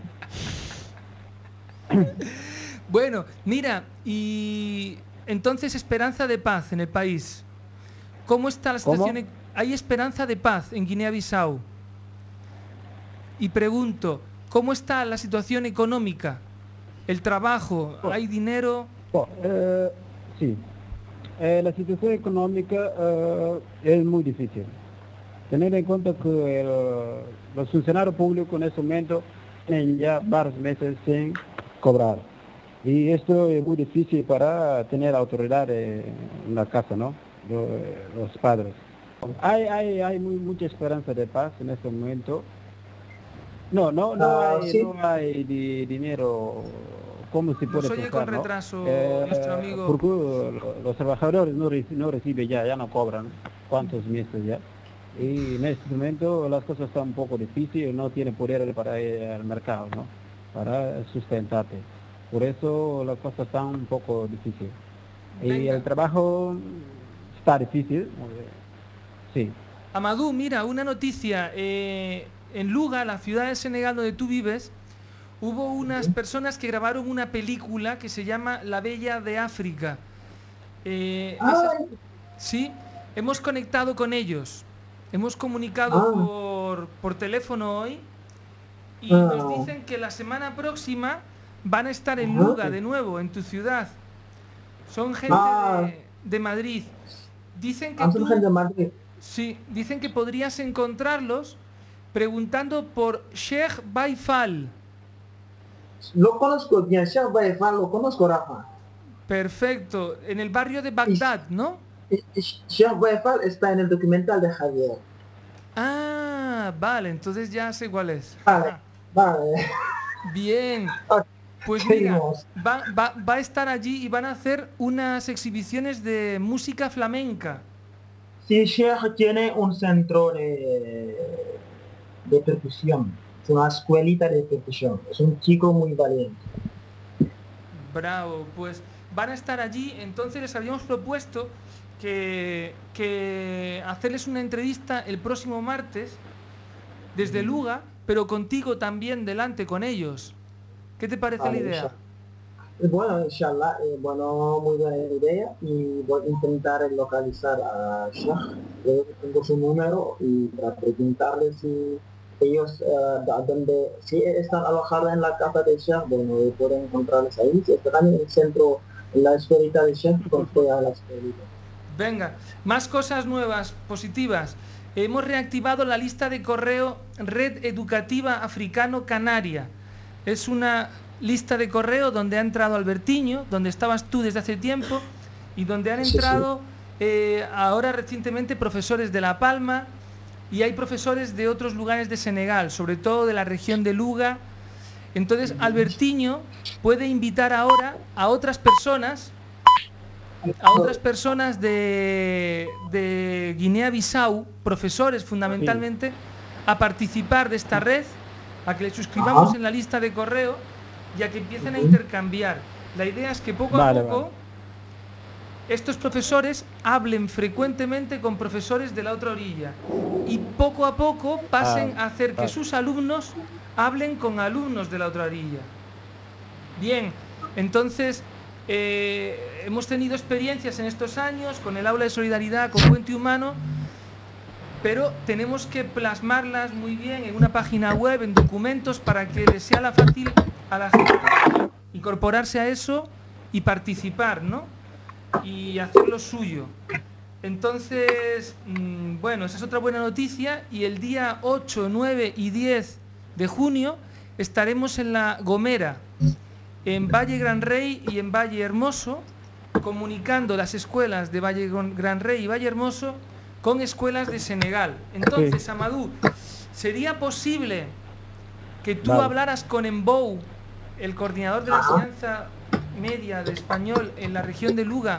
S3: Bueno, mira, y entonces esperanza de paz en el país. ¿Cómo está la situación? ¿Hay esperanza de paz en Guinea-Bissau? Y pregunto, ¿cómo está la situación económica? ¿El trabajo? ¿Hay dinero?
S11: Sí. La situación económica es muy difícil. Tener en cuenta que los funcionarios públicos en este momento tienen ya varios meses sin cobrar. Y esto es muy difícil para tener autoridad en la casa, ¿no? Los padres. Hay mucha esperanza de paz en este momento. No hay dinero. ¿Cómo se puede
S3: Nos oye
S11: pensar,
S3: con
S11: ¿no?
S3: retraso nuestro amigo.
S11: Porque los trabajadores no reciben ya no cobran cuántos meses ya. Y en este momento las cosas están un poco difíciles, no tienen poder para ir al mercado, ¿no? Para sustentarte. Por eso las cosas están un poco difíciles. Y el trabajo está difícil, sí.
S3: Amadou, mira, una noticia. En Luga, la ciudad de Senegal donde tú vives, hubo unas personas que grabaron una película que se llama La Bella de África. Sí, hemos conectado con ellos. Hemos comunicado por teléfono hoy y nos dicen que la semana próxima van a estar en Luga de nuevo, en tu ciudad. Son gente de Madrid. Dicen que
S12: son gente de Madrid.
S3: Sí, dicen que podrías encontrarlos preguntando por Sheikh Baifal.
S12: Lo conozco bien, Sheikh Baifal, lo conozco, Rafa.
S3: Perfecto, en el barrio de Bagdad, ¿no?
S12: Sheikh Baifal está en el documental de Javier.
S3: Ah, vale, entonces ya sé cuál es.
S12: Vale.
S3: Bien. Pues mira, va a estar allí y van a hacer unas exhibiciones de música flamenca.
S12: Sí, Sheikh tiene un centro de percusión. Es una escuelita de percusión. Es un chico muy valiente.
S3: Bravo, pues van a estar allí. Entonces les habíamos propuesto que hacerles una entrevista el próximo martes desde Luga, pero contigo también delante con ellos. ¿Qué te parece la idea?
S12: Bueno, inshallah, muy buena idea y voy a intentar localizar a Sheikh. Tengo su número y para preguntarles si ellos si están alojados en la casa de Sheikh, bueno, pueden encontrarles ahí. Si están en el centro, en la escuelita de Sheikh, pues voy a la escuelita.
S3: Venga, más cosas nuevas, positivas. Hemos reactivado la lista de correo Red Educativa Africano Canaria. Es una lista de correo donde ha entrado Albertiño, donde estabas tú desde hace tiempo y donde han entrado ahora recientemente profesores de La Palma y hay profesores de otros lugares de Senegal, sobre todo de la región de Luga. Entonces Albertiño puede invitar ahora a otras personas de Guinea-Bissau, profesores fundamentalmente, a participar de esta red, a que les suscribamos en la lista de correo y a que empiecen a intercambiar. La idea es que poco a poco estos profesores hablen frecuentemente con profesores de la otra orilla y poco a poco pasen a hacer que sus alumnos hablen con alumnos de la otra orilla. Bien, entonces hemos tenido experiencias en estos años con el Aula de Solidaridad, con Puente Humano, pero tenemos que plasmarlas muy bien en una página web, en documentos, para que les sea fácil a la gente incorporarse a eso y participar, ¿no? Y hacer lo suyo. Entonces, bueno, esa es otra buena noticia. Y el día 8, 9 y 10 de junio estaremos en La Gomera, en Valle Gran Rey y en Valle Hermoso, comunicando las escuelas de Valle Gran Rey y Valle Hermoso con escuelas de Senegal. Entonces, Amadou, ¿sería posible que tú hablaras con Embou, el coordinador de la enseñanza media de español en la región de Luga,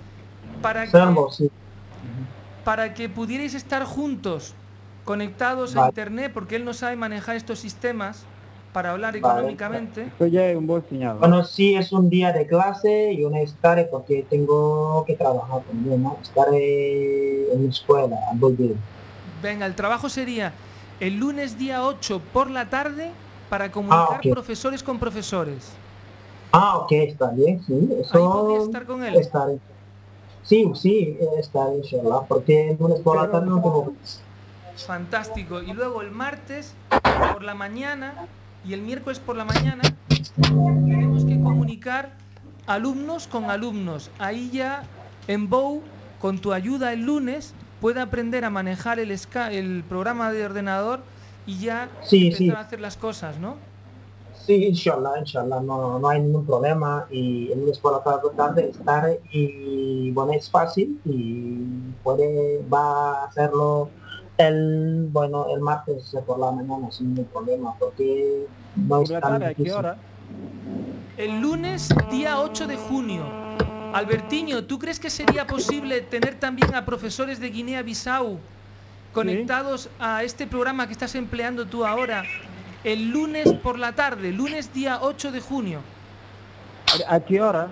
S3: para que pudierais estar juntos, conectados a internet, porque él no sabe manejar estos sistemas, para hablar
S12: Vale.
S3: económicamente.
S11: Esto ya es un buen señal.
S12: Bueno, sí, es un día de clase y una estaré porque tengo que trabajar también, ¿no? Estaré en la escuela, a volver.
S3: Venga, el trabajo sería el lunes día 8 por la tarde para comunicar
S12: ok.
S3: profesores con profesores.
S12: Ok, está bien, sí. Eso
S3: Ahí podrías estar con él.
S12: estaré. Sí, estaré, inshallah, porque el lunes por la tarde no tengo.
S3: Fantástico. Y luego el martes por la mañana y el miércoles por la mañana tenemos que comunicar alumnos con alumnos. Ahí ya en BOU, con tu ayuda el lunes, puede aprender a manejar el programa de ordenador y ya empezar a hacer las cosas, ¿no?
S12: Sí, inshallah, no hay ningún problema y el lunes por la tarde estaré y bueno, es fácil y va a hacerlo el martes por la mañana sin ningún problema porque no es tan
S11: ¿A qué
S12: difícil.
S11: hora?
S3: El lunes día 8 de junio. Albertiño, ¿tú crees que sería posible tener también a profesores de Guinea-Bissau conectados a este programa que estás empleando tú ahora el lunes por la tarde, lunes día 8 de junio?
S11: ¿A qué hora?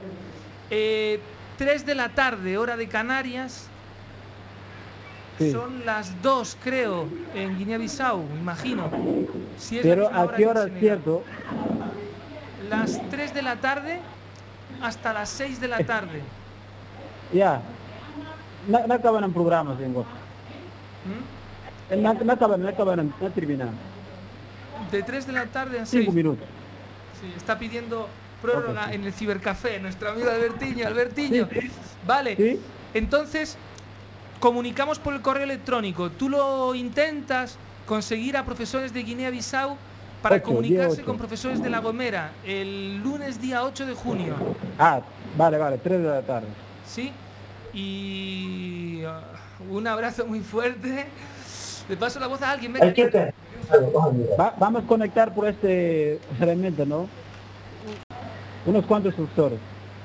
S3: 3 de la tarde, hora de Canarias.
S11: Sí.
S3: Son las 2, creo, en Guinea-Bissau, imagino. Si es
S11: Pero
S3: la misma
S11: ¿a qué hora
S3: que en
S11: es cierto?
S3: Las 3 de la tarde hasta las 6 de la tarde.
S11: Ya. No acaban en programas, tengo. No acaban, no terminan.
S3: De 3 de la tarde a 6.
S11: 5 minutos.
S3: Sí, está pidiendo prórroga en el cibercafé, nuestro amigo Albertiño. Vale,
S11: ¿Sí?
S3: entonces comunicamos por el correo electrónico. Tú lo intentas conseguir a profesores de Guinea-Bissau para
S11: 8,
S3: comunicarse
S11: día 8.
S3: con profesores de La Gomera el lunes día 8 de junio.
S11: Vale, 3 de la tarde.
S3: ¿Sí? Y un abrazo muy fuerte. Le paso la voz a alguien. Venga.
S11: Vamos a conectar por este elemento, ¿no? Unos cuantos instructores.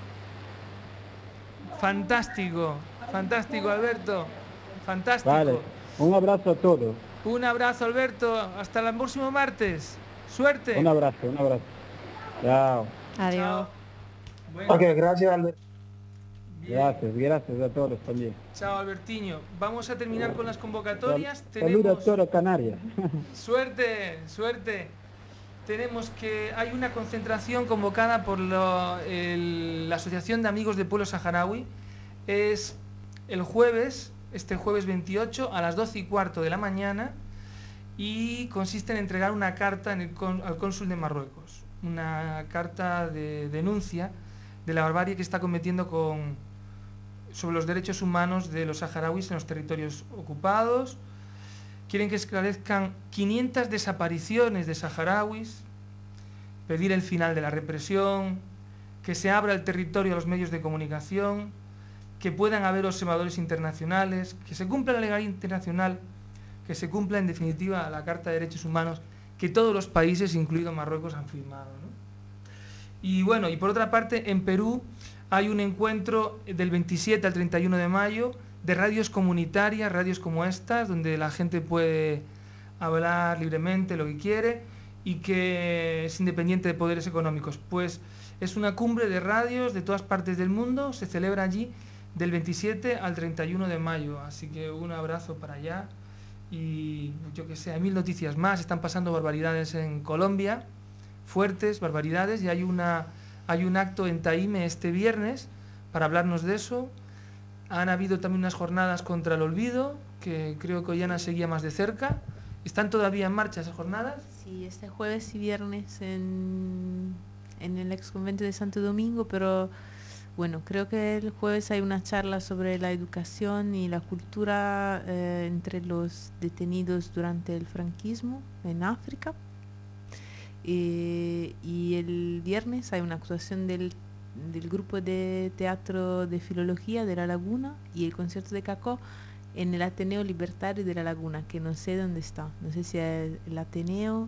S3: Fantástico, Alberto. Fantástico.
S11: Vale, un abrazo a todos.
S3: Un abrazo, Alberto. Hasta el próximo martes. Suerte.
S11: Un abrazo. Chao.
S6: Adiós.
S3: Bueno.
S12: Ok, gracias, Alberto.
S11: Gracias a todos también.
S3: Chao, Albertiño. Vamos a terminar con las convocatorias.
S11: Saludos a toda Canarias.
S3: Suerte. Tenemos que hay una concentración convocada por la Asociación de Amigos del Pueblo Saharaui. Es el jueves, este jueves 28 a las 12:15 de la mañana y consiste en entregar una carta al cónsul de Marruecos. Una carta de denuncia de la barbarie que está cometiendo sobre los derechos humanos de los saharauis en los territorios ocupados. Quieren que esclarezcan 500 desapariciones de saharauis, pedir el final de la represión, que se abra el territorio a los medios de comunicación, que puedan haber observadores internacionales, que se cumpla la legalidad internacional, que se cumpla en definitiva la Carta de Derechos Humanos que todos los países, incluido Marruecos, han firmado, ¿no? Y bueno, y por otra parte, en Perú hay un encuentro del 27 al 31 de mayo de radios comunitarias, radios como estas, donde la gente puede hablar libremente lo que quiere y que es independiente de poderes económicos. Pues es una cumbre de radios de todas partes del mundo, se celebra allí del 27 al 31 de mayo, así que un abrazo para allá y yo que sé, hay 1000 noticias más, están pasando barbaridades en Colombia, fuertes barbaridades, y hay un acto en Taime este viernes para hablarnos de eso. Han habido también unas jornadas contra el olvido, que creo que Ollana seguía más de cerca. ¿Están todavía en marcha esas jornadas?
S4: Sí, este jueves y viernes en el ex convento de Santo Domingo, pero bueno, creo que el jueves hay una charla sobre la educación y la cultura entre los detenidos durante el franquismo en África. Y el viernes hay una actuación del grupo de teatro de filología de La Laguna y el concierto de Cacó en el Ateneo Libertario de La Laguna, que no sé dónde está, no sé si es el Ateneo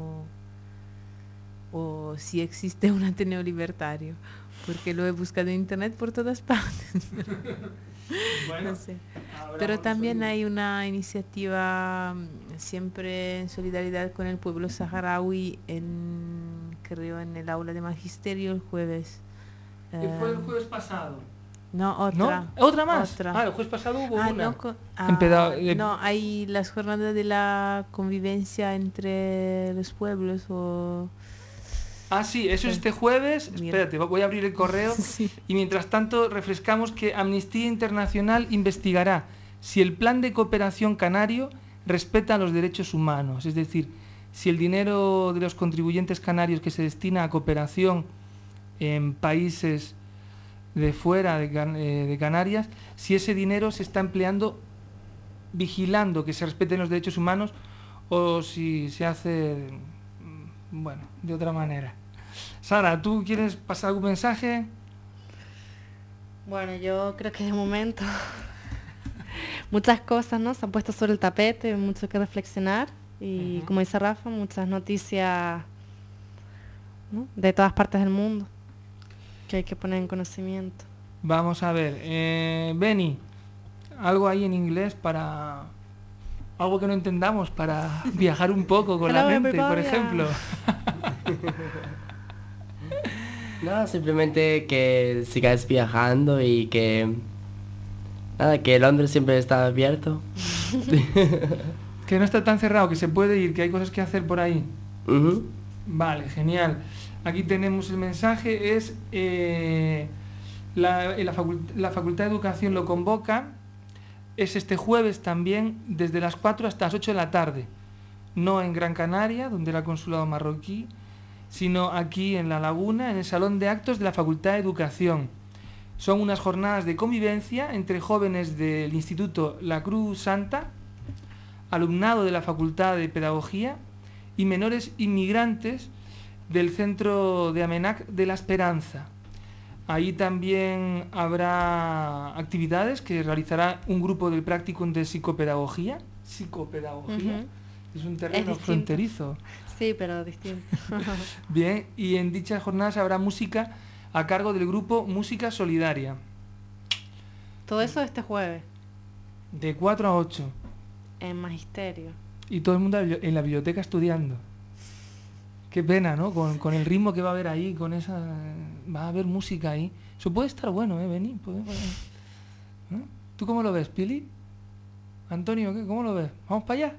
S4: o si existe un Ateneo Libertario, porque lo he buscado en internet por todas partes.
S3: Bueno,
S4: No sé. Pero también hay una iniciativa siempre en solidaridad con el pueblo saharaui, creo en el aula de magisterio el jueves.
S3: ¿Qué fue el jueves pasado?
S4: No, otra.
S3: ¿No? ¿Otra más?
S4: Otra.
S3: Ah, el jueves pasado hubo una.
S4: No, no, hay las jornadas de la convivencia entre los pueblos o...
S3: Ah, sí, eso es este jueves. Espérate, voy a abrir el correo.
S4: Sí.
S3: Y mientras tanto refrescamos que Amnistía Internacional investigará si el plan de cooperación canario respeta los derechos humanos. Es decir, si el dinero de los contribuyentes canarios que se destina a cooperación en países de fuera de Canarias, si ese dinero se está empleando vigilando que se respeten los derechos humanos o si se hace, bueno, de otra manera. Sara, ¿tú quieres pasar algún mensaje?
S6: Bueno, yo creo que de momento muchas cosas, ¿no?, se han puesto sobre el tapete, mucho que reflexionar y, como dice Rafa, muchas noticias, ¿no?, de todas partes del mundo que hay que poner en conocimiento.
S3: Vamos a ver, Beni, algo ahí en inglés para... algo que no entendamos para viajar un poco con la mente, por ejemplo.
S5: No, simplemente que sigáis viajando y que... nada, que Londres siempre está abierto.
S3: Que no está tan cerrado, que se puede ir, que hay cosas que hacer por ahí. Vale, genial. Aquí tenemos el mensaje, es... la Facultad de Educación lo convoca, es este jueves también, desde las 4 hasta las 8 de la tarde. No en Gran Canaria, donde era el consulado marroquí, sino aquí en La Laguna, en el Salón de Actos de la Facultad de Educación. Son unas jornadas de convivencia entre jóvenes del Instituto La Cruz Santa, alumnado de la Facultad de Pedagogía y menores inmigrantes del Centro de Amenac de la Esperanza. Ahí también habrá actividades que realizará un grupo del Practicum de Psicopedagogía. Es un terreno fronterizo.
S6: Sí, pero distinto.
S3: Bien, y en dichas jornadas habrá música a cargo del grupo Música Solidaria.
S6: Todo eso este jueves.
S3: De 4 a 8.
S6: En magisterio.
S3: Y todo el mundo en la biblioteca estudiando. Qué pena, ¿no? Con el ritmo que va a haber ahí, con esa... va a haber música ahí. Eso puede estar bueno, Vení. ¿No? ¿Tú cómo lo ves, Pili? Antonio, ¿cómo lo ves? ¿Vamos para allá?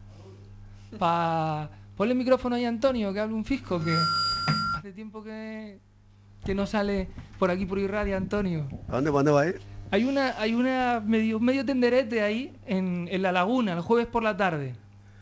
S3: Ponle el micrófono ahí a Antonio, que hable un fisco, que hace tiempo que no sale por aquí por Irradia, Antonio.
S16: ¿A dónde va a ir?
S3: Hay una medio tenderete ahí en La Laguna, el jueves por la tarde.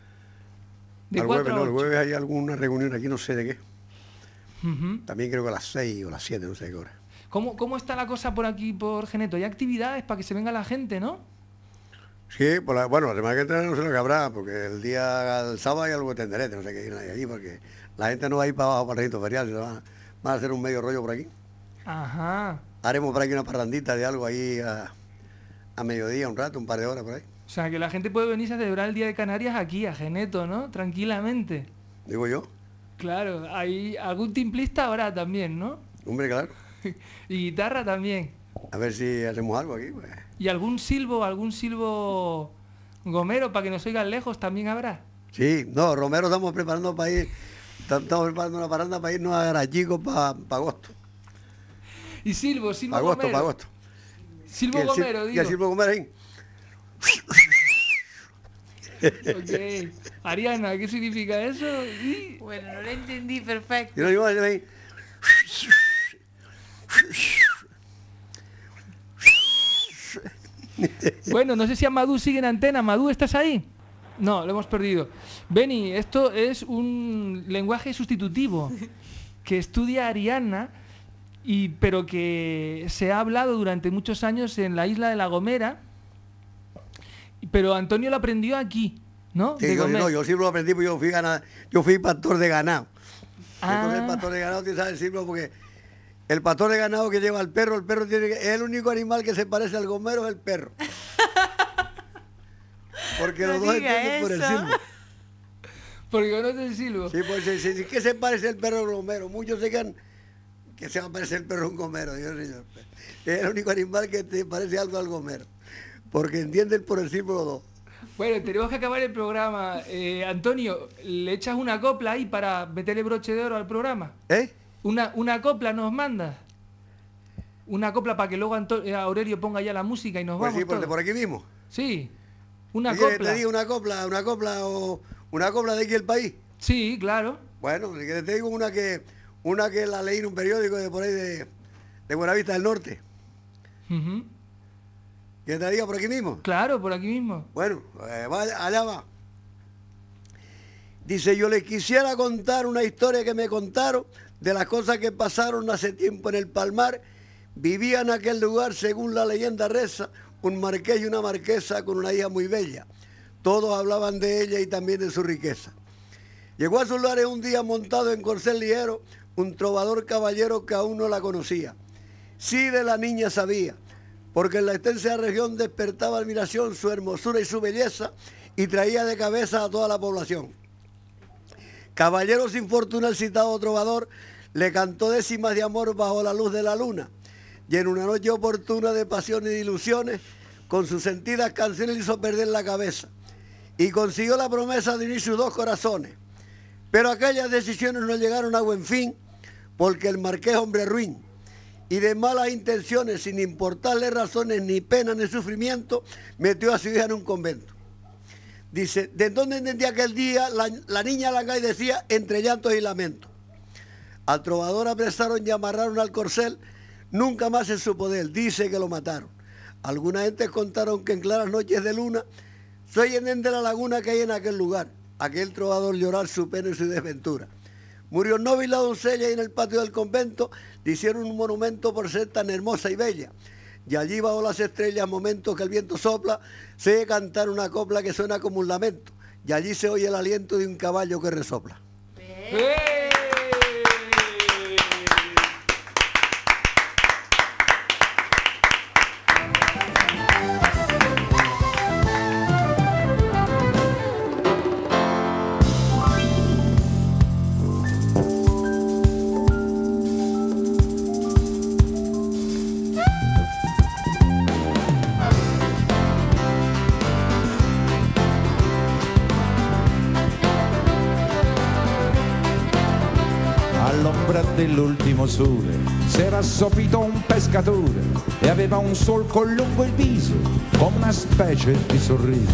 S16: El jueves hay alguna reunión aquí, no sé de qué. También creo que a las 6 o a las 7, no sé qué hora.
S3: ¿Cómo está la cosa por aquí, por Geneto? ¿Hay actividades para que se venga la gente, no?
S16: Sí, la semana que entra no sé lo que habrá, porque el sábado hay algo de tenderete, no sé qué ir allí, porque la gente no va a ir para abajo para el recinto ferial, van a hacer un medio rollo por aquí.
S3: Ajá.
S16: Haremos por aquí una parrandita de algo ahí a mediodía, un rato, un par de horas por ahí.
S3: O sea, que la gente puede venirse a celebrar el Día de Canarias aquí, a Geneto, ¿no? Tranquilamente.
S16: Digo yo.
S3: Claro, hay algún timplista ahora también, ¿no?
S16: Hombre, claro.
S3: Y guitarra también.
S16: A ver si hacemos algo aquí, pues.
S3: ¿Y algún silbo gomero para que nos oigan lejos también habrá?
S16: Sí, no, Romero estamos preparando para ir, estamos preparando una parranda para irnos a Garachico para agosto.
S3: ¿Y silbo
S16: gomero? Para agosto.
S3: Silbo gomero, digo.
S16: Y el silbo gomero ahí.
S3: Ok. Ariana, ¿qué significa eso?
S4: Bueno, no lo entendí perfecto.
S16: Y no digo ahí.
S3: Bueno, no sé si Amadou sigue en antena. Amadou, ¿estás ahí? No, lo hemos perdido. Beni, esto es un lenguaje sustitutivo que estudia Ariana, pero que se ha hablado durante muchos años en la isla de La Gomera, pero Antonio lo aprendió aquí, ¿no?
S16: Sí, yo sí lo aprendí, porque yo fui pastor de ganado. Entonces el pastor de ganado tiene que saber decirlo, porque el pastor de ganado que lleva al perro, es el único animal que se parece al gomero, es el perro. Porque los dos entienden por el silbo.
S3: Porque conoce el silbo.
S16: Sí, pues sí, ¿qué se parece el perro al gomero? Muchos se quedan que se va a parecer el perro a un gomero, Dios señor. Es el único animal que te parece algo al gomero, porque entienden por el símbolo 2.
S3: Bueno, tenemos que acabar el programa. Antonio, ¿le echas una copla ahí para meterle broche de oro al programa?
S16: ¿Eh?
S3: Una copla nos mandas. Una copla para que luego Aurelio ponga ya la música y nos
S16: Pues
S3: vamos
S16: sí,
S3: todos.
S16: por aquí mismo.
S3: Sí, una
S16: ¿Quieres
S3: copla.
S16: que te diga una copla de aquí el país?
S3: Sí, claro.
S16: Bueno, si quieres te digo una que la leí en un periódico de por ahí de Buenavista del Norte.
S3: Uh-huh.
S16: ¿Que te diga por aquí mismo?
S3: Claro, por aquí mismo.
S16: Bueno, allá va. Dice, yo les quisiera contar una historia que me contaron de las cosas que pasaron hace tiempo en el Palmar. Vivía en aquel lugar, según la leyenda reza, un marqués y una marquesa con una hija muy bella. Todos hablaban de ella y también de su riqueza. Llegó a sus lares un día montado en corcel ligero, un trovador caballero que aún no la conocía. Sí de la niña sabía, porque en la extensa región despertaba admiración su hermosura y su belleza y traía de cabeza a toda la población. Caballero sin fortuna, el citado trovador le cantó décimas de amor bajo la luz de la luna, y en una noche oportuna de pasiones e ilusiones, con sus sentidas canciones le hizo perder la cabeza, y consiguió la promesa de unir sus dos corazones. Pero aquellas decisiones no llegaron a buen fin, porque el marqués, hombre ruin, y de malas intenciones, sin importarle razones, ni pena, ni sufrimiento, metió a su hija en un convento. Dice, ¿de dónde entendía aquel día? La niña Langay decía, entre llantos y lamentos. Al trovador apresaron y amarraron al corcel, nunca más en su poder, dice que lo mataron. Algunas gentes contaron que en claras noches de luna se oyen de la laguna que hay en aquel lugar. Aquel trovador llorar su pena y su desventura. Murió Nóbil la doncella y en el patio del convento le hicieron un monumento por ser tan hermosa y bella. Y allí bajo las estrellas, momentos que el viento sopla, se oye cantar una copla que suena como un lamento. Y allí se oye el aliento de un caballo que resopla.
S17: Dell'ultimo sole s'era assopito un pescatore e aveva un solco lungo il viso come una specie di sorriso.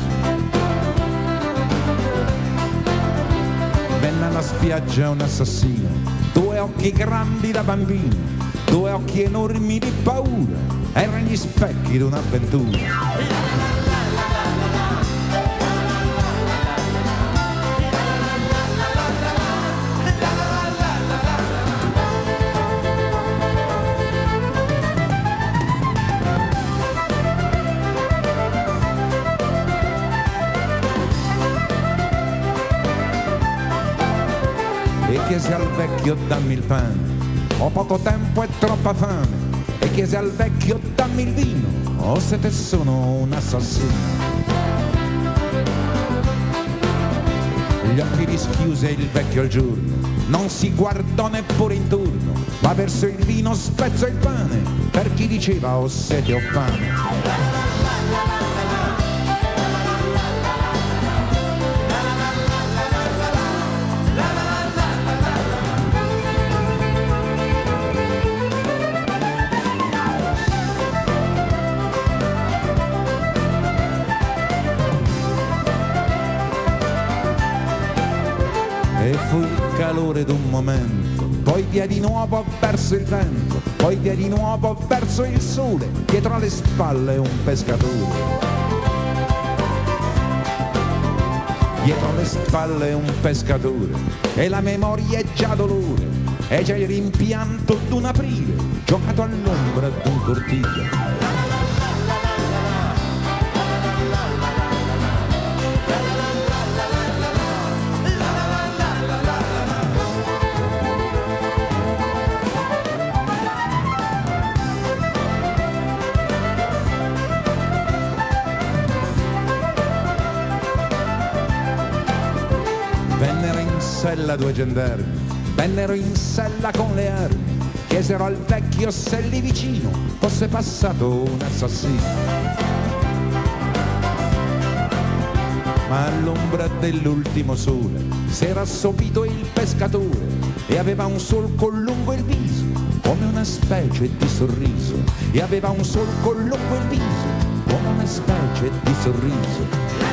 S17: Venne alla spiaggia un assassino, due occhi grandi da bambino, due occhi enormi di paura, erano gli specchi di un'avventura. Chiese al vecchio dammi il pane, ho poco tempo e troppa fame, e chiese al vecchio dammi il vino, o se te sono un assassino. Gli occhi rischiuse il vecchio al giorno, non si guardò neppure intorno, ma verso il vino spezzò il pane, per chi diceva ho sete o fame. E fu il calore d'un momento, poi via di nuovo verso il vento, poi via di nuovo verso il sole, dietro alle spalle un pescatore. Dietro alle spalle un pescatore, e la memoria è già dolore, è già il rimpianto d'un aprile, giocato all'ombra d'un cortile. Vennero in sella due gendarmi, vennero in sella con le armi, chiesero al vecchio se lì vicino fosse passato un assassino. Ma all'ombra dell'ultimo sole s'era assopito il pescatore e aveva un solco lungo il viso, come una specie di sorriso, e aveva un solco lungo il viso, come una specie di sorriso.